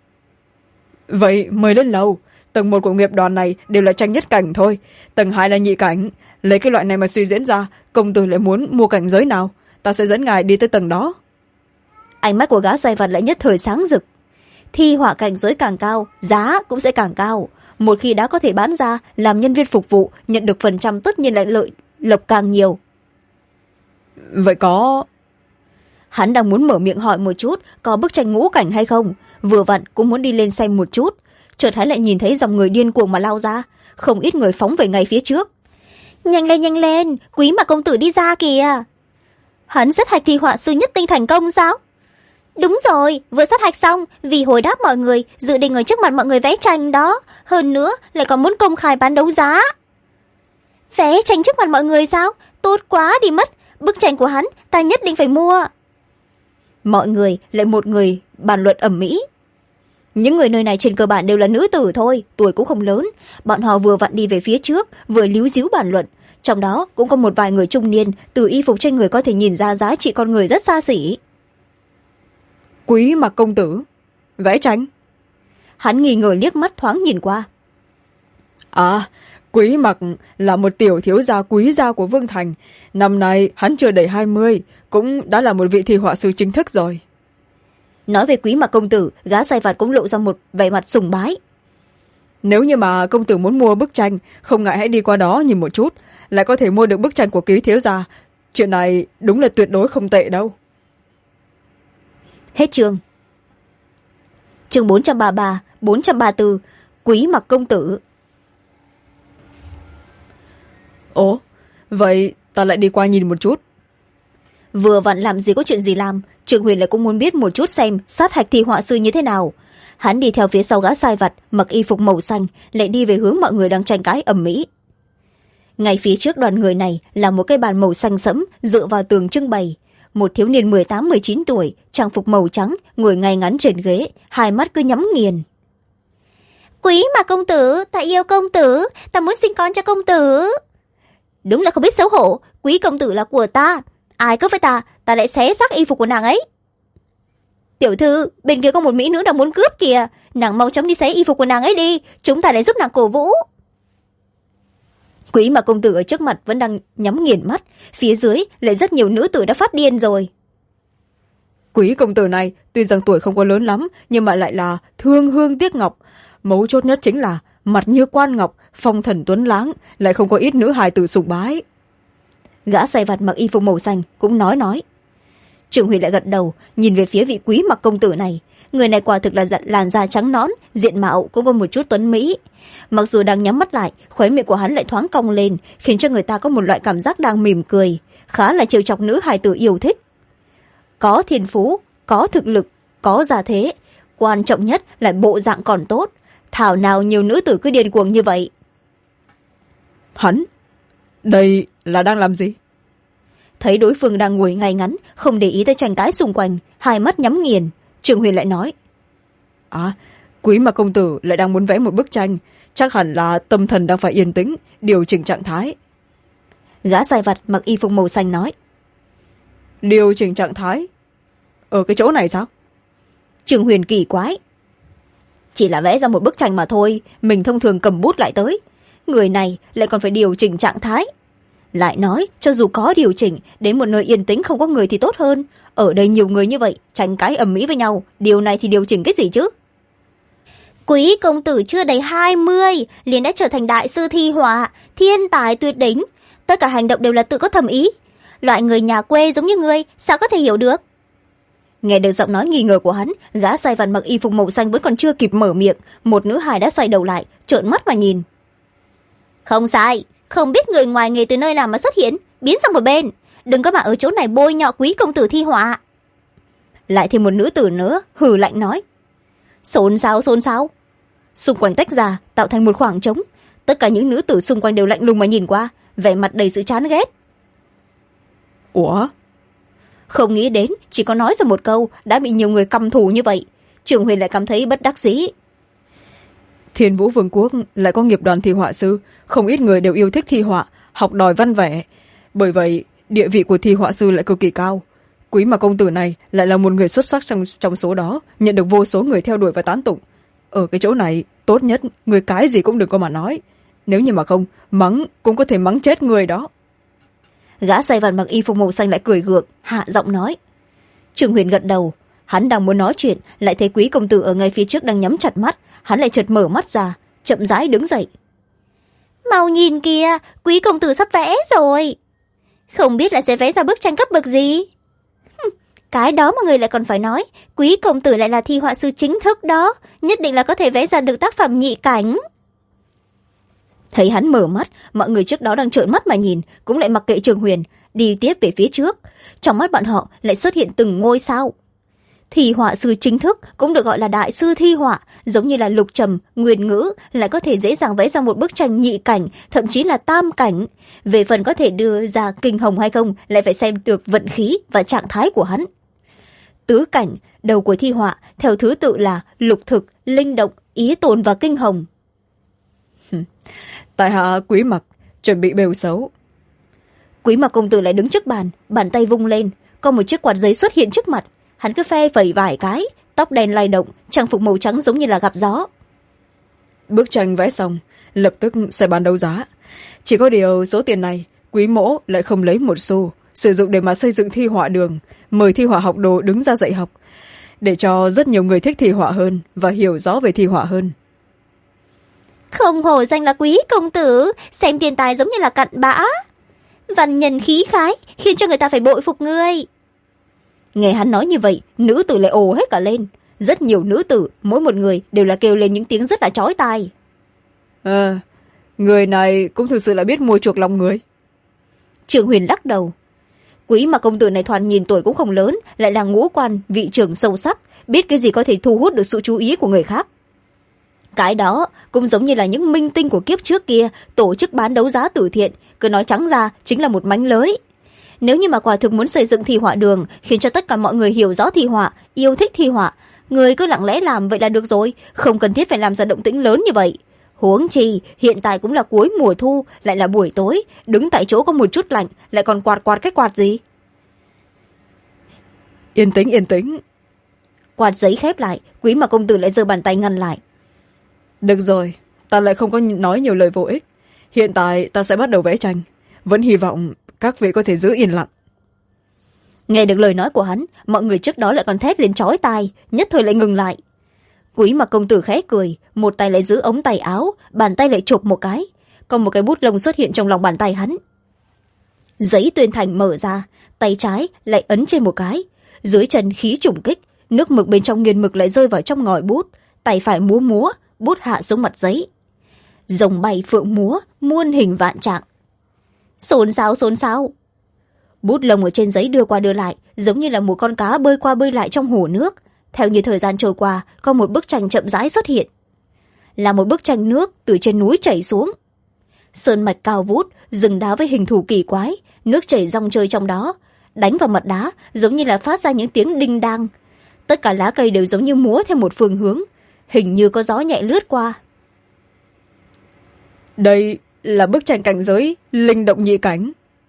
Vậy mời lên lầu, tầng 1 của nghiệp đoàn này đều là tranh nhất cảnh thôi, tầng 2 là nhị cảnh. Lấy cái loại này mà suy diễn ra, công tử lại muốn mua cảnh giới nào, ta sẽ dẫn ngài đi tới tầng đó. Ánh mắt của gã sai vặt lại nhất thời sáng rực. Thi họa cảnh giới càng cao, giá cũng sẽ càng cao. Một khi đã có thể bán ra, làm nhân viên phục vụ, nhận được phần trăm tất nhiên lại lợi lộc càng nhiều. Vậy có... Hắn đang muốn mở miệng hỏi một chút có bức tranh ngũ cảnh hay không, vừa vặn cũng muốn đi lên xem một chút. Chợt hắn lại nhìn thấy dòng người điên cuồng mà lao ra, không ít người phóng về ngay phía trước. Nhanh lên, Quý mà công tử đi ra kìa. Hắn sát hạch thi họa sư nhất tinh thành công sao? Đúng rồi, vừa sát hạch xong, vì hồi đáp mọi người, dự định ở trước mặt mọi người vẽ tranh đó. Hơn nữa, lại còn muốn công khai bán đấu giá. Vẽ tranh trước mặt mọi người sao? Tốt quá đi mất, bức tranh của hắn, ta nhất định phải mua. Mọi người lại một người bàn luận ầm ĩ. Những người nơi này trên cơ bản đều là nữ tử thôi, tuổi cũng không lớn. Bọn họ vừa vặn đi về phía trước, vừa líu díu bàn luận. Trong đó cũng có một vài người trung niên, từ y phục trên người có thể nhìn ra giá trị con người rất xa xỉ. Quý mặc công tử vẽ tranh? Hắn nghi ngờ liếc mắt thoáng nhìn qua. À, Quý mặc là một tiểu thiếu gia quý gia của Vương Thành. Năm nay hắn chưa đầy 20, cũng đã là một vị thi họa sư chính thức rồi. Nói về Quý mặc công tử, gã sai vặt cũng lộ ra một vẻ mặt sùng bái. Nếu như mà công tử muốn mua bức tranh, không ngại hãy đi qua đó nhìn một chút, lại có thể mua được bức tranh của Quý thiếu gia. Chuyện này đúng là tuyệt đối không tệ đâu. Hết chương. Chương 433, 434, Quý mặc công tử. Ồ, vậy ta lại đi qua nhìn một chút. Vừa vặn làm gì có chuyện gì làm, Trương Huyền lại cũng muốn biết một chút xem sát hạch thi họa sư như thế nào. Hắn đi theo phía sau gã sai vặt mặc y phục màu xanh, lại đi về hướng mọi người đang tranh cãi ầm ĩ. Ngay phía trước đoàn người này là một cái bàn màu xanh sẫm dựa vào tường trưng bày. Một thiếu niên 18-19 tuổi, trang phục màu trắng, ngồi ngay ngắn trên ghế, hai mắt cứ nhắm nghiền. Quý mà công tử, ta yêu công tử, ta muốn sinh con cho công tử. Đúng là không biết xấu hổ, Quý công tử là của ta, ai cướp với ta lại xé xác y phục của nàng ấy. Tiểu thư, bên kia có một mỹ nữ đang muốn cướp kìa, nàng mau chóng đi xé y phục của nàng ấy đi, chúng ta để giúp nàng cổ vũ. Quý mà công tử ở trước mặt vẫn đang nhắm nghiền mắt, phía dưới lại rất nhiều nữ tử đã phát điên rồi. Quý công tử này tuy rằng tuổi không có lớn lắm, nhưng mà lại là thương hương tiếc ngọc. Mấu chốt nhất chính là mặt như quan ngọc, phong thần tuấn lãng, lại không có ít nữ hài tử sùng bái. Gã sai vặt mặc y phục màu xanh cũng nói. Trường Huy lại gật đầu, nhìn về phía vị Quý mặc công tử này. Người này quả thực là làn da trắng nõn, diện mạo cũng có một chút tuấn mỹ. Mặc dù đang nhắm mắt lại, khóe miệng của hắn lại thoáng cong lên, khiến cho người ta có một loại cảm giác đang mỉm cười, khá là trêu chọc nữ hài tử yêu thích. Có thiên phú, có thực lực, có gia thế, quan trọng nhất là bộ dạng còn tốt. Thảo nào nhiều nữ tử cứ điên cuồng như vậy. Hắn, đây là đang làm gì? Thấy đối phương đang ngồi ngay ngắn, không để ý tới tranh cãi xung quanh, hai mắt nhắm nghiền, Trường Huyền lại nói. À, Quý mà công tử lại đang muốn vẽ một bức tranh, chắc hẳn là tâm thần đang phải yên tĩnh, điều chỉnh trạng thái. Gã sai vặt mặc y phục màu xanh nói. Điều chỉnh trạng thái ở cái chỗ này sao? Trương Huyền kỳ quái. Chỉ là vẽ ra một bức tranh mà thôi, mình thông thường cầm bút lại tới. Người này lại còn phải điều chỉnh trạng thái. Lại nói, cho dù có điều chỉnh, đến một nơi yên tĩnh không có người thì tốt hơn. Ở đây nhiều người như vậy, tranh cãi ầm ĩ với nhau, điều này thì điều chỉnh cái gì chứ? Quý công tử chưa đầy 20, liền đã trở thành đại sư thi họa, thiên tài tuyệt đỉnh. Tất cả hành động đều là tự có thẩm ý. Loại người nhà quê giống như ngươi, sao có thể hiểu được? Nghe được giọng nói nghi ngờ của hắn, gã sai vặt mặc y phục màu xanh vẫn còn chưa kịp mở miệng, một nữ hài đã xoay đầu lại, trợn mắt mà nhìn. Không sai, không biết người ngoài nghề từ nơi nào mà xuất hiện, biến sang một bên. Đừng có mà ở chỗ này bôi nhọ quý công tử thi họa. Lại thêm một nữ tử nữa, hừ lạnh nói. Xôn xao, xôn xao. Xung quanh tách ra, tạo thành một khoảng trống. Tất cả những nữ tử xung quanh đều lạnh lùng mà nhìn qua, vẻ mặt đầy sự chán ghét. Ủa? Không nghĩ đến, chỉ có nói ra một câu, đã bị nhiều người căm thù như vậy. Trường Huyền lại cảm thấy bất đắc dĩ. Thiên Vũ Vương quốc lại có nghiệp đoàn thi họa sư, không ít người đều yêu thích thi họa, học đòi văn vẽ. Bởi vậy, địa vị của thi họa sư lại cực kỳ cao. Quý mà công tử này lại là một người xuất sắc trong số đó, nhận được vô số người theo đuổi và tán tụng. Ở cái chỗ này, tốt nhất, người cái gì cũng đừng có mà nói. Nếu như mà không, mắng cũng có thể mắng chết người đó. Gã sai vặt mặc y phục màu xanh lại cười gượng, hạ giọng nói. Trường Huyền gật đầu, hắn đang muốn nói chuyện, lại thấy quý công tử ở ngay phía trước đang nhắm chặt mắt, hắn lại chợt mở mắt ra, chậm rãi đứng dậy. Mau nhìn kìa, quý công tử sắp vẽ rồi. Không biết là sẽ vẽ ra bức tranh cấp bậc gì? Cái đó mà người lại còn phải nói, quý công tử lại là thi họa sư chính thức đó, nhất định là có thể vẽ ra được tác phẩm nhị cảnh. Thấy hắn mở mắt, mọi người trước đó đang trợn mắt mà nhìn, cũng lại mặc kệ Trường Huyền, đi tiếp về phía trước. Trong mắt bọn họ lại xuất hiện từng ngôi sao. Thi họa sư chính thức cũng được gọi là đại sư thi họa, giống như là Lục Trầm, Nguyên Ngữ, lại có thể dễ dàng vẽ ra một bức tranh nhị cảnh, thậm chí là tam cảnh. Về phần có thể đưa ra kinh hồng hay không, lại phải xem được vận khí và trạng thái của hắn. Tứ cảnh, đầu của thi họa, theo thứ tự là lục thực, linh động, ý tồn và kinh hồng. Tại hạ Quý Mặc, chuẩn bị bêu xấu. Quý Mặc công tử lại đứng trước bàn, bàn tay vung lên, có một chiếc quạt giấy xuất hiện trước mặt. Hắn cứ phe phẩy vài cái, tóc đen lay động, trang phục màu trắng giống như là gặp gió. Bức tranh vẽ xong, lập tức sẽ bán đấu giá. Chỉ có điều số tiền này, Quý mỗ lại không lấy một xu, sử dụng để mà xây dựng thi họa đường, mời thi họa học đồ đứng ra dạy học, để cho rất nhiều người thích thi họa hơn và hiểu rõ về thi họa hơn. Không hổ danh là quý công tử, xem tiền tài giống như là cặn bã. Văn nhân khí khái, khiến cho người ta phải bội phục ngươi. Nghe hắn nói như vậy, nữ tử lại ồ hết cả lên. Rất nhiều nữ tử, mỗi một người đều là kêu lên những tiếng rất là chói tai. Người này cũng thực sự là biết mua chuộc lòng người. Trường Huyền lắc đầu. Quý mà công tử này thoạt nhìn tuổi cũng không lớn, lại là ngũ quan, vị trưởng sâu sắc, biết cái gì có thể thu hút được sự chú ý của người khác. Cái đó cũng giống như là những minh tinh của kiếp trước kia tổ chức bán đấu giá từ thiện, cứ nói trắng ra chính là một mánh lới. Nếu như mà quả thực muốn xây dựng thi họa đường, khiến cho tất cả mọi người hiểu rõ thi họa, yêu thích thi họa, người cứ lặng lẽ làm vậy là được rồi, không cần thiết phải làm ra động tĩnh lớn như vậy. Huống chi, hiện tại cũng là cuối mùa thu, lại là buổi tối, đứng tại chỗ có một chút lạnh, lại còn quạt cái quạt gì? Yên tĩnh, yên tĩnh. Quạt giấy khép lại, Quý mà công tử lại giơ bàn tay ngăn lại. Được rồi, ta lại không có nói nhiều lời vô ích. Hiện tại ta sẽ bắt đầu vẽ tranh. Vẫn hy vọng các vị có thể giữ yên lặng. Nghe được lời nói của hắn, mọi người trước đó lại còn thét lên chói tai, nhất thời lại ngừng lại. Quý mà công tử khẽ cười, một tay lại giữ ống tay áo, bàn tay lại chộp một cái. Còn một cái bút lông xuất hiện trong lòng bàn tay hắn. Giấy tuyên thành mở ra, tay trái lại ấn trên một cái. Dưới chân khí trùng kích, nước mực bên trong nghiền mực lại rơi vào trong ngòi bút. Tay phải múa, bút hạ xuống mặt giấy. Rồng bay phượng múa, muôn hình vạn trạng. Xôn xao. Bút lông ở trên giấy đưa qua đưa lại, giống như là một con cá bơi qua bơi lại trong hồ nước. Theo như thời gian trôi qua, có một bức tranh chậm rãi xuất hiện. Là một bức tranh nước từ trên núi chảy xuống. Sơn mạch cao vút, rừng đá với hình thù kỳ quái, nước chảy rong chơi trong đó, đánh vào mặt đá giống như là phát ra những tiếng đinh đang. Tất cả lá cây đều giống như múa theo một phương hướng, hình như có gió nhẹ lướt qua. Đây là bức tranh cảnh giới linh động nhị cảnh.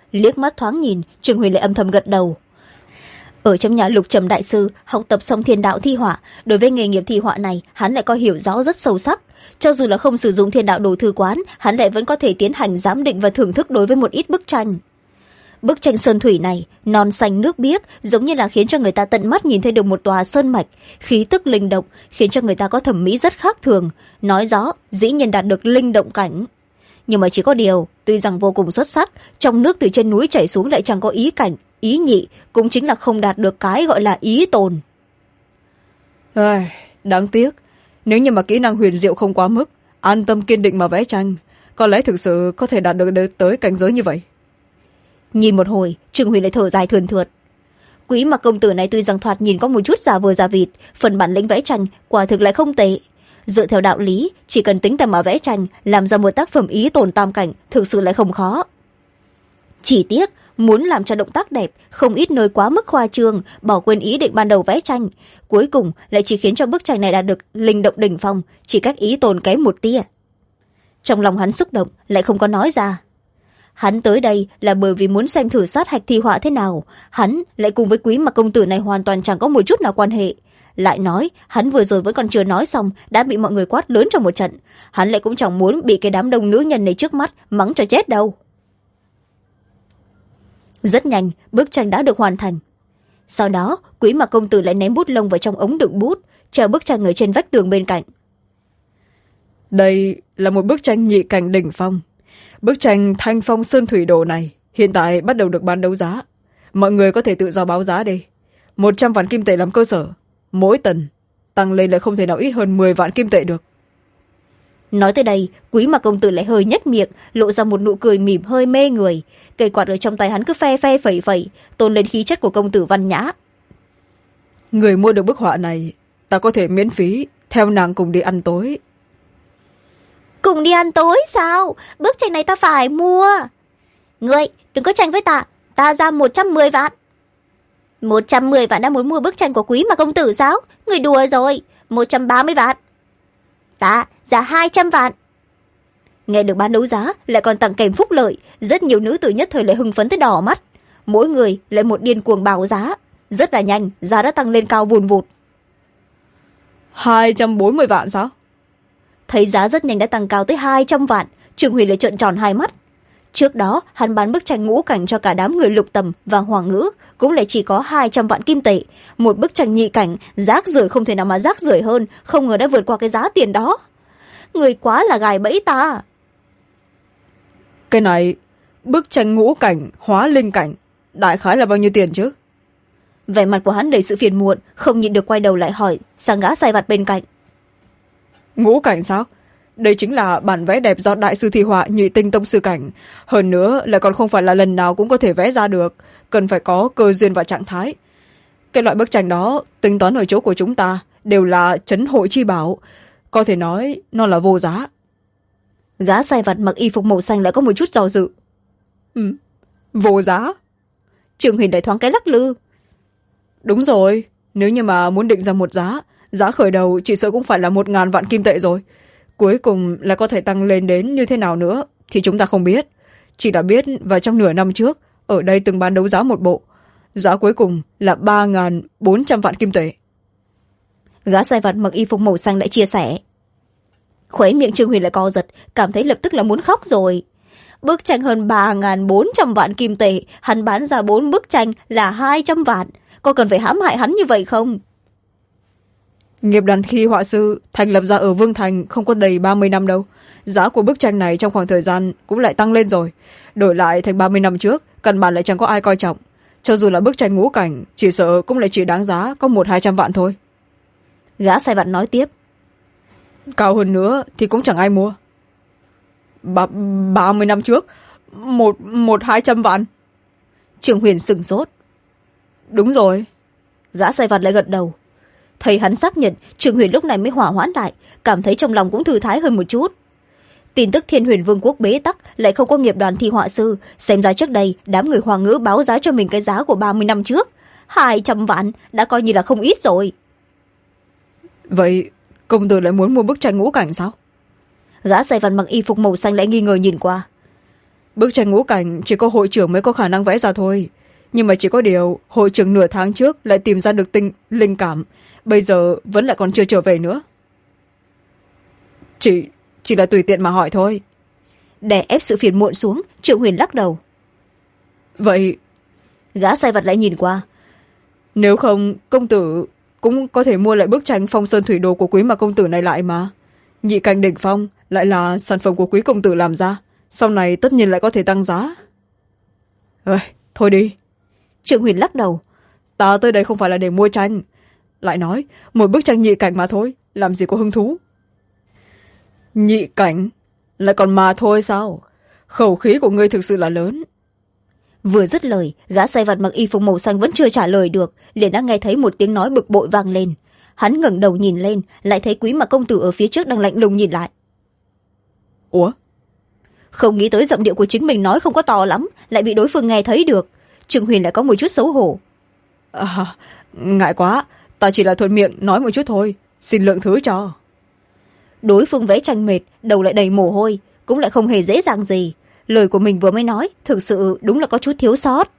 Liếc mắt thoáng nhìn, Trương Huyền lại âm thầm gật đầu. Ở trong nhà Lục Trầm đại sư học tập xong thiên đạo thi họa, đối với nghề nghiệp thi họa này hắn lại có hiểu rõ rất sâu sắc. Cho dù là không sử dụng thiên đạo đồ thư quán, hắn lại vẫn có thể tiến hành giám định và thưởng thức đối với một ít bức tranh. Bức tranh sơn thủy này non xanh nước biếc, giống như là khiến cho người ta tận mắt nhìn thấy được một tòa sơn mạch, khí tức linh động, khiến cho người ta có thẩm mỹ rất khác thường. Nói rõ dĩ nhiên đạt được linh động cảnh. Nhưng mà chỉ có điều, tuy rằng vô cùng xuất sắc, trong nước từ trên núi chảy xuống lại chẳng có ý cảnh, ý nhị, cũng chính là không đạt được cái gọi là ý tồn. Đáng tiếc, nếu như mà kỹ năng huyền diệu không quá mức, an tâm kiên định mà vẽ tranh, có lẽ thực sự có thể đạt được tới cảnh giới như vậy. Nhìn một hồi, Trương Huyền lại thở dài thườn thượt. Quý Mặc công tử này tuy rằng thoạt nhìn có một chút giả vờ giả vịt, phần bản lĩnh vẽ tranh quả thực lại không tệ. Dựa theo đạo lý, chỉ cần tính tầm mà vẽ tranh, làm ra một tác phẩm ý tồn tam cảnh, thực sự lại không khó. Chỉ tiếc, muốn làm cho động tác đẹp, không ít nơi quá mức khoa trương, bỏ quên ý định ban đầu vẽ tranh, cuối cùng lại chỉ khiến cho bức tranh này đạt được linh động đỉnh phong, chỉ cách ý tồn kém một tia. Trong lòng hắn xúc động, lại không có nói ra. Hắn tới đây là bởi vì muốn xem thử sát hạch thi họa thế nào, hắn lại cùng với Quý Mặc công tử này hoàn toàn chẳng có một chút nào quan hệ. Lại nói, hắn vừa rồi vẫn còn chưa nói xong, đã bị mọi người quát lớn trong một trận. Hắn lại cũng chẳng muốn bị cái đám đông nữ nhân này trước mắt mắng cho chết đâu. Rất nhanh, bức tranh đã được hoàn thành. Sau đó, Quý Mặc công tử lại ném bút lông vào trong ống đựng bút, treo bức tranh ở trên vách tường bên cạnh. Đây là một bức tranh nhị cảnh đỉnh phong. Bức tranh Thanh Phong Sơn Thủy Đồ này hiện tại bắt đầu được bán đấu giá. Mọi người có thể tự do báo giá đi. 100 vạn kim tệ làm cơ sở. Mỗi tần tăng lên lại không thể nào ít hơn 10 vạn kim tệ được. Nói tới đây, Quý Mặc công tử lại hơi nhếch miệng, lộ ra một nụ cười mỉm hơi mê người. Cây quạt ở trong tay hắn cứ phe phe phẩy phẩy, tôn lên khí chất của công tử văn nhã. Người mua được bức họa này, ta có thể miễn phí theo nàng cùng đi ăn tối. Cùng đi ăn tối sao? Bức tranh này ta phải mua. Ngươi đừng có tranh với ta, ta ra 110 vạn. 110 vạn đã muốn mua bức tranh của Quý Mặc công tử sao? Người đùa rồi. 130 vạn. Ta ra 200 vạn. Nghe được bán đấu giá lại còn tặng kèm phúc lợi, rất nhiều nữ tử nhất thời lại hưng phấn tới đỏ mắt. Mỗi người lại một điên cuồng báo giá. Rất là nhanh, giá đã tăng lên cao vùn vụt. 240 vạn sao? Thấy giá rất nhanh đã tăng cao tới 200 vạn, Trương Huyền lại trợn tròn hai mắt. Trước đó, hắn bán bức tranh ngũ cảnh cho cả đám người Lục Tầm và Hoàng Ngữ, cũng lại chỉ có 200 vạn kim tệ. Một bức tranh nhị cảnh, rác rưởi không thể nào mà rác rưởi hơn, không ngờ đã vượt qua cái giá tiền đó. Người quá là gài bẫy ta. Cái này, bức tranh ngũ cảnh, hóa linh cảnh, đại khái là bao nhiêu tiền chứ? Vẻ mặt của hắn đầy sự phiền muộn, không nhịn được quay đầu lại hỏi sang gã sai vặt bên cạnh. Ngũ cảnh sao? Đây chính là bản vẽ đẹp do đại sư thi họa Nhị Tinh Tông sư cảnh. Hơn nữa lại còn không phải là lần nào cũng có thể vẽ ra được, cần phải có cơ duyên và trạng thái. Cái loại bức tranh đó, tính toán ở chỗ của chúng ta, đều là trấn hội chi bảo. Có thể nói, nó là vô giá. Gã sai vặt mặc y phục màu xanh lại có một chút do dự. Vô giá? Trương Huyền đại thoáng cái lắc lư. Đúng rồi, nếu như mà muốn định ra một giá khởi đầu chỉ sợ cũng phải là 1.000 vạn kim tệ rồi. Cuối cùng là có thể tăng lên đến như thế nào nữa thì chúng ta không biết. Chỉ đã biết vào trong nửa năm trước, ở đây từng bán đấu giá một bộ. Giá cuối cùng là 3.400 vạn kim tệ. Gã sai vặt mặc y phục màu xanh lại chia sẻ. Khóe miệng Trương Huyền lại co giật, cảm thấy lập tức là muốn khóc rồi. Bức tranh hơn 3.400 vạn kim tệ, hắn bán ra 4 bức tranh là 200 vạn. Có cần phải hãm hại hắn như vậy không? Nghiệp đoàn thi họa sư thành lập ra ở Vương Thành không có đầy 30 năm đâu. Giá của bức tranh này trong khoảng thời gian cũng lại tăng lên rồi. Đổi lại thành 30 năm trước, căn bản lại chẳng có ai coi trọng. Cho dù là bức tranh ngũ cảnh, chỉ sợ cũng lại chỉ đáng giá có 100-200 vạn thôi. Gã sai vặt nói tiếp. Cao hơn nữa thì cũng chẳng ai mua. 30 năm trước, 100-200 vạn. Trương Huyền sửng sốt. Đúng rồi. Gã sai vặt lại gật đầu. Thấy hắn xác nhận, Trương Huyền lúc này mới hỏa hoãn lại, cảm thấy trong lòng cũng thư thái hơn một chút. Tin tức Thiên Huyền Vương quốc bế tắc lại không có nghiệp đoàn thi họa sư, xem ra trước đây đám người Hoàng Ngữ báo giá cho mình cái giá của 30 năm trước. 200 vạn đã coi như là không ít rồi. Vậy công tử lại muốn mua bức tranh ngũ cảnh sao? Gã sai vặt mặc y phục màu xanh lại nghi ngờ nhìn qua. Bức tranh ngũ cảnh chỉ có hội trưởng mới có khả năng vẽ ra thôi, nhưng mà chỉ có điều hội trưởng nửa tháng trước lại tìm ra được linh cảm, bây giờ vẫn lại còn chưa trở về nữa. Chỉ là tùy tiện mà hỏi thôi. Đè ép sự phiền muộn xuống, Triệu Huyền lắc đầu. Vậy Gã sai vặt lại nhìn qua. Nếu không, công tử cũng có thể mua lại bức tranh Phong Sơn Thủy Đồ của quý mà công tử này lại mà. Nhị cảnh đỉnh phong lại là sản phẩm của quý công tử làm ra, sau này tất nhiên lại có thể tăng giá. Thôi đi. Triệu Huyền lắc đầu. Ta tới đây không phải là để mua tranh. Lại nói, một bức tranh nhị cảnh mà thôi, làm gì có hứng thú. Nhị cảnh? Lại còn mà thôi sao? Khẩu khí của ngươi thực sự là lớn. Vừa dứt lời, gã sai vặt mặc y phục màu xanh vẫn chưa trả lời được, liền đã nghe thấy một tiếng nói bực bội vang lên. Hắn ngẩng đầu nhìn lên, lại thấy Quý Mặc công tử ở phía trước đang lạnh lùng nhìn lại. Ủa? Không nghĩ tới giọng điệu của chính mình nói không có to lắm, lại bị đối phương nghe thấy được. Trương Huyền lại có một chút xấu hổ. Ngại quá, ta chỉ là thuận miệng nói một chút thôi, xin lượng thứ cho. Đối phương vẽ tranh mệt, đầu lại đầy mồ hôi, cũng lại không hề dễ dàng gì. Lời của mình vừa mới nói thực sự đúng là có chút thiếu sót.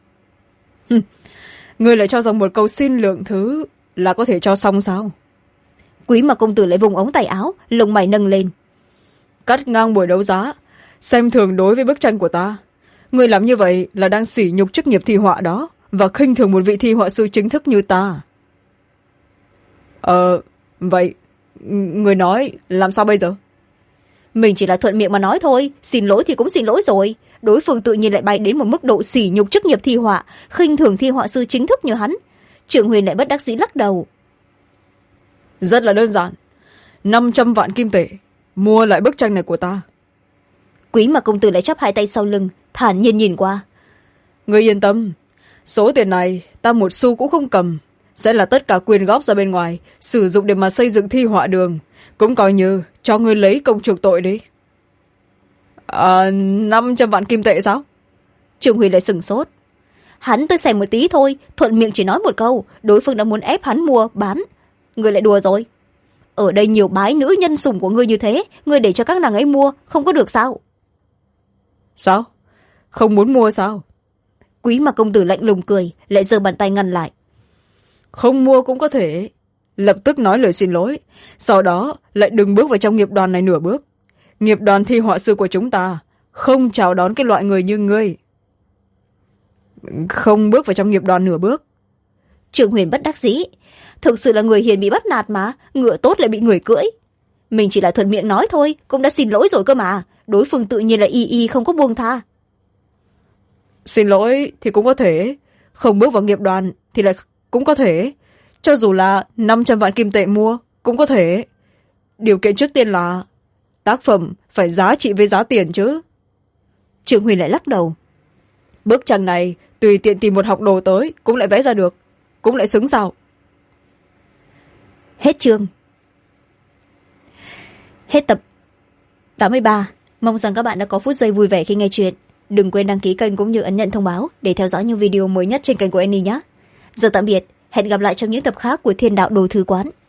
Ngươi lại cho rằng một câu xin lượng thứ là có thể cho xong sao? Quý Mặc công tử lại vùng ống tay áo, lông mày nâng lên. Cắt ngang buổi đấu giá, xem thường đối với bức tranh của ta. Ngươi làm như vậy là đang sỉ nhục chức nghiệp thi họa đó và khinh thường một vị thi họa sư chính thức như ta. Vậy người nói làm sao bây giờ? Mình chỉ là thuận miệng mà nói thôi, xin lỗi thì cũng xin lỗi rồi. Đối phương tự nhiên lại bay đến một mức độ sỉ nhục chức nghiệp thi họa, khinh thường thi họa sư chính thức như hắn. Trương Huyền lại bất đắc dĩ lắc đầu. Rất là đơn giản, 500 vạn kim tệ mua lại bức tranh này của ta. Quý Mặc công tử lại chắp hai tay sau lưng, thản nhiên nhìn qua. Ngươi yên tâm, số tiền này ta một xu cũng không cầm, sẽ là tất cả quyên góp ra bên ngoài, sử dụng để mà xây dựng thi họa đường, cũng coi như cho ngươi lấy công chuộc tội đi. 500 vạn kim tệ sao? Trương Huyền lại sửng sốt. Hắn tới xem một tí thôi, thuận miệng chỉ nói một câu, đối phương đã muốn ép hắn mua bán. Ngươi lại đùa rồi. Ở đây nhiều bái nữ nhân sủng của ngươi như thế, ngươi để cho các nàng ấy mua không có được sao? Sao? Không muốn mua sao? Quý Mặc công tử lạnh lùng cười, lại giơ bàn tay ngăn lại. Không mua cũng có thể lập tức nói lời xin lỗi, sau đó lại đừng bước vào trong nghiệp đoàn này nửa bước. Nghiệp đoàn thi họa sư của chúng ta không chào đón cái loại người như ngươi. Không bước vào trong nghiệp đoàn nửa bước. Trương Huyền bất đắc dĩ. Thực sự là người hiền bị bắt nạt mà, ngựa tốt lại bị người cưỡi. Mình chỉ là thuận miệng nói thôi, cũng đã xin lỗi rồi cơ mà. Đối phương tự nhiên là y không có buông tha. Xin lỗi thì cũng có thể, không bước vào nghiệp đoàn thì lại cũng có thể, cho dù là 500 vạn kim tệ mua cũng có thể. Điều kiện trước tiên là tác phẩm phải giá trị với giá tiền chứ. Trương Huyền lại lắc đầu. Bức tranh này tùy tiện tìm một học đồ tới cũng lại vẽ ra được, cũng lại xứng sao? Hết chương. Hết tập 83. Mong rằng các bạn đã có phút giây vui vẻ khi nghe chuyện. Đừng quên đăng ký kênh cũng như ấn nhận thông báo để theo dõi những video mới nhất trên kênh của Annie nhé. Giờ tạm biệt, hẹn gặp lại trong những tập khác của Thiên Đạo Đồ Thư Quán.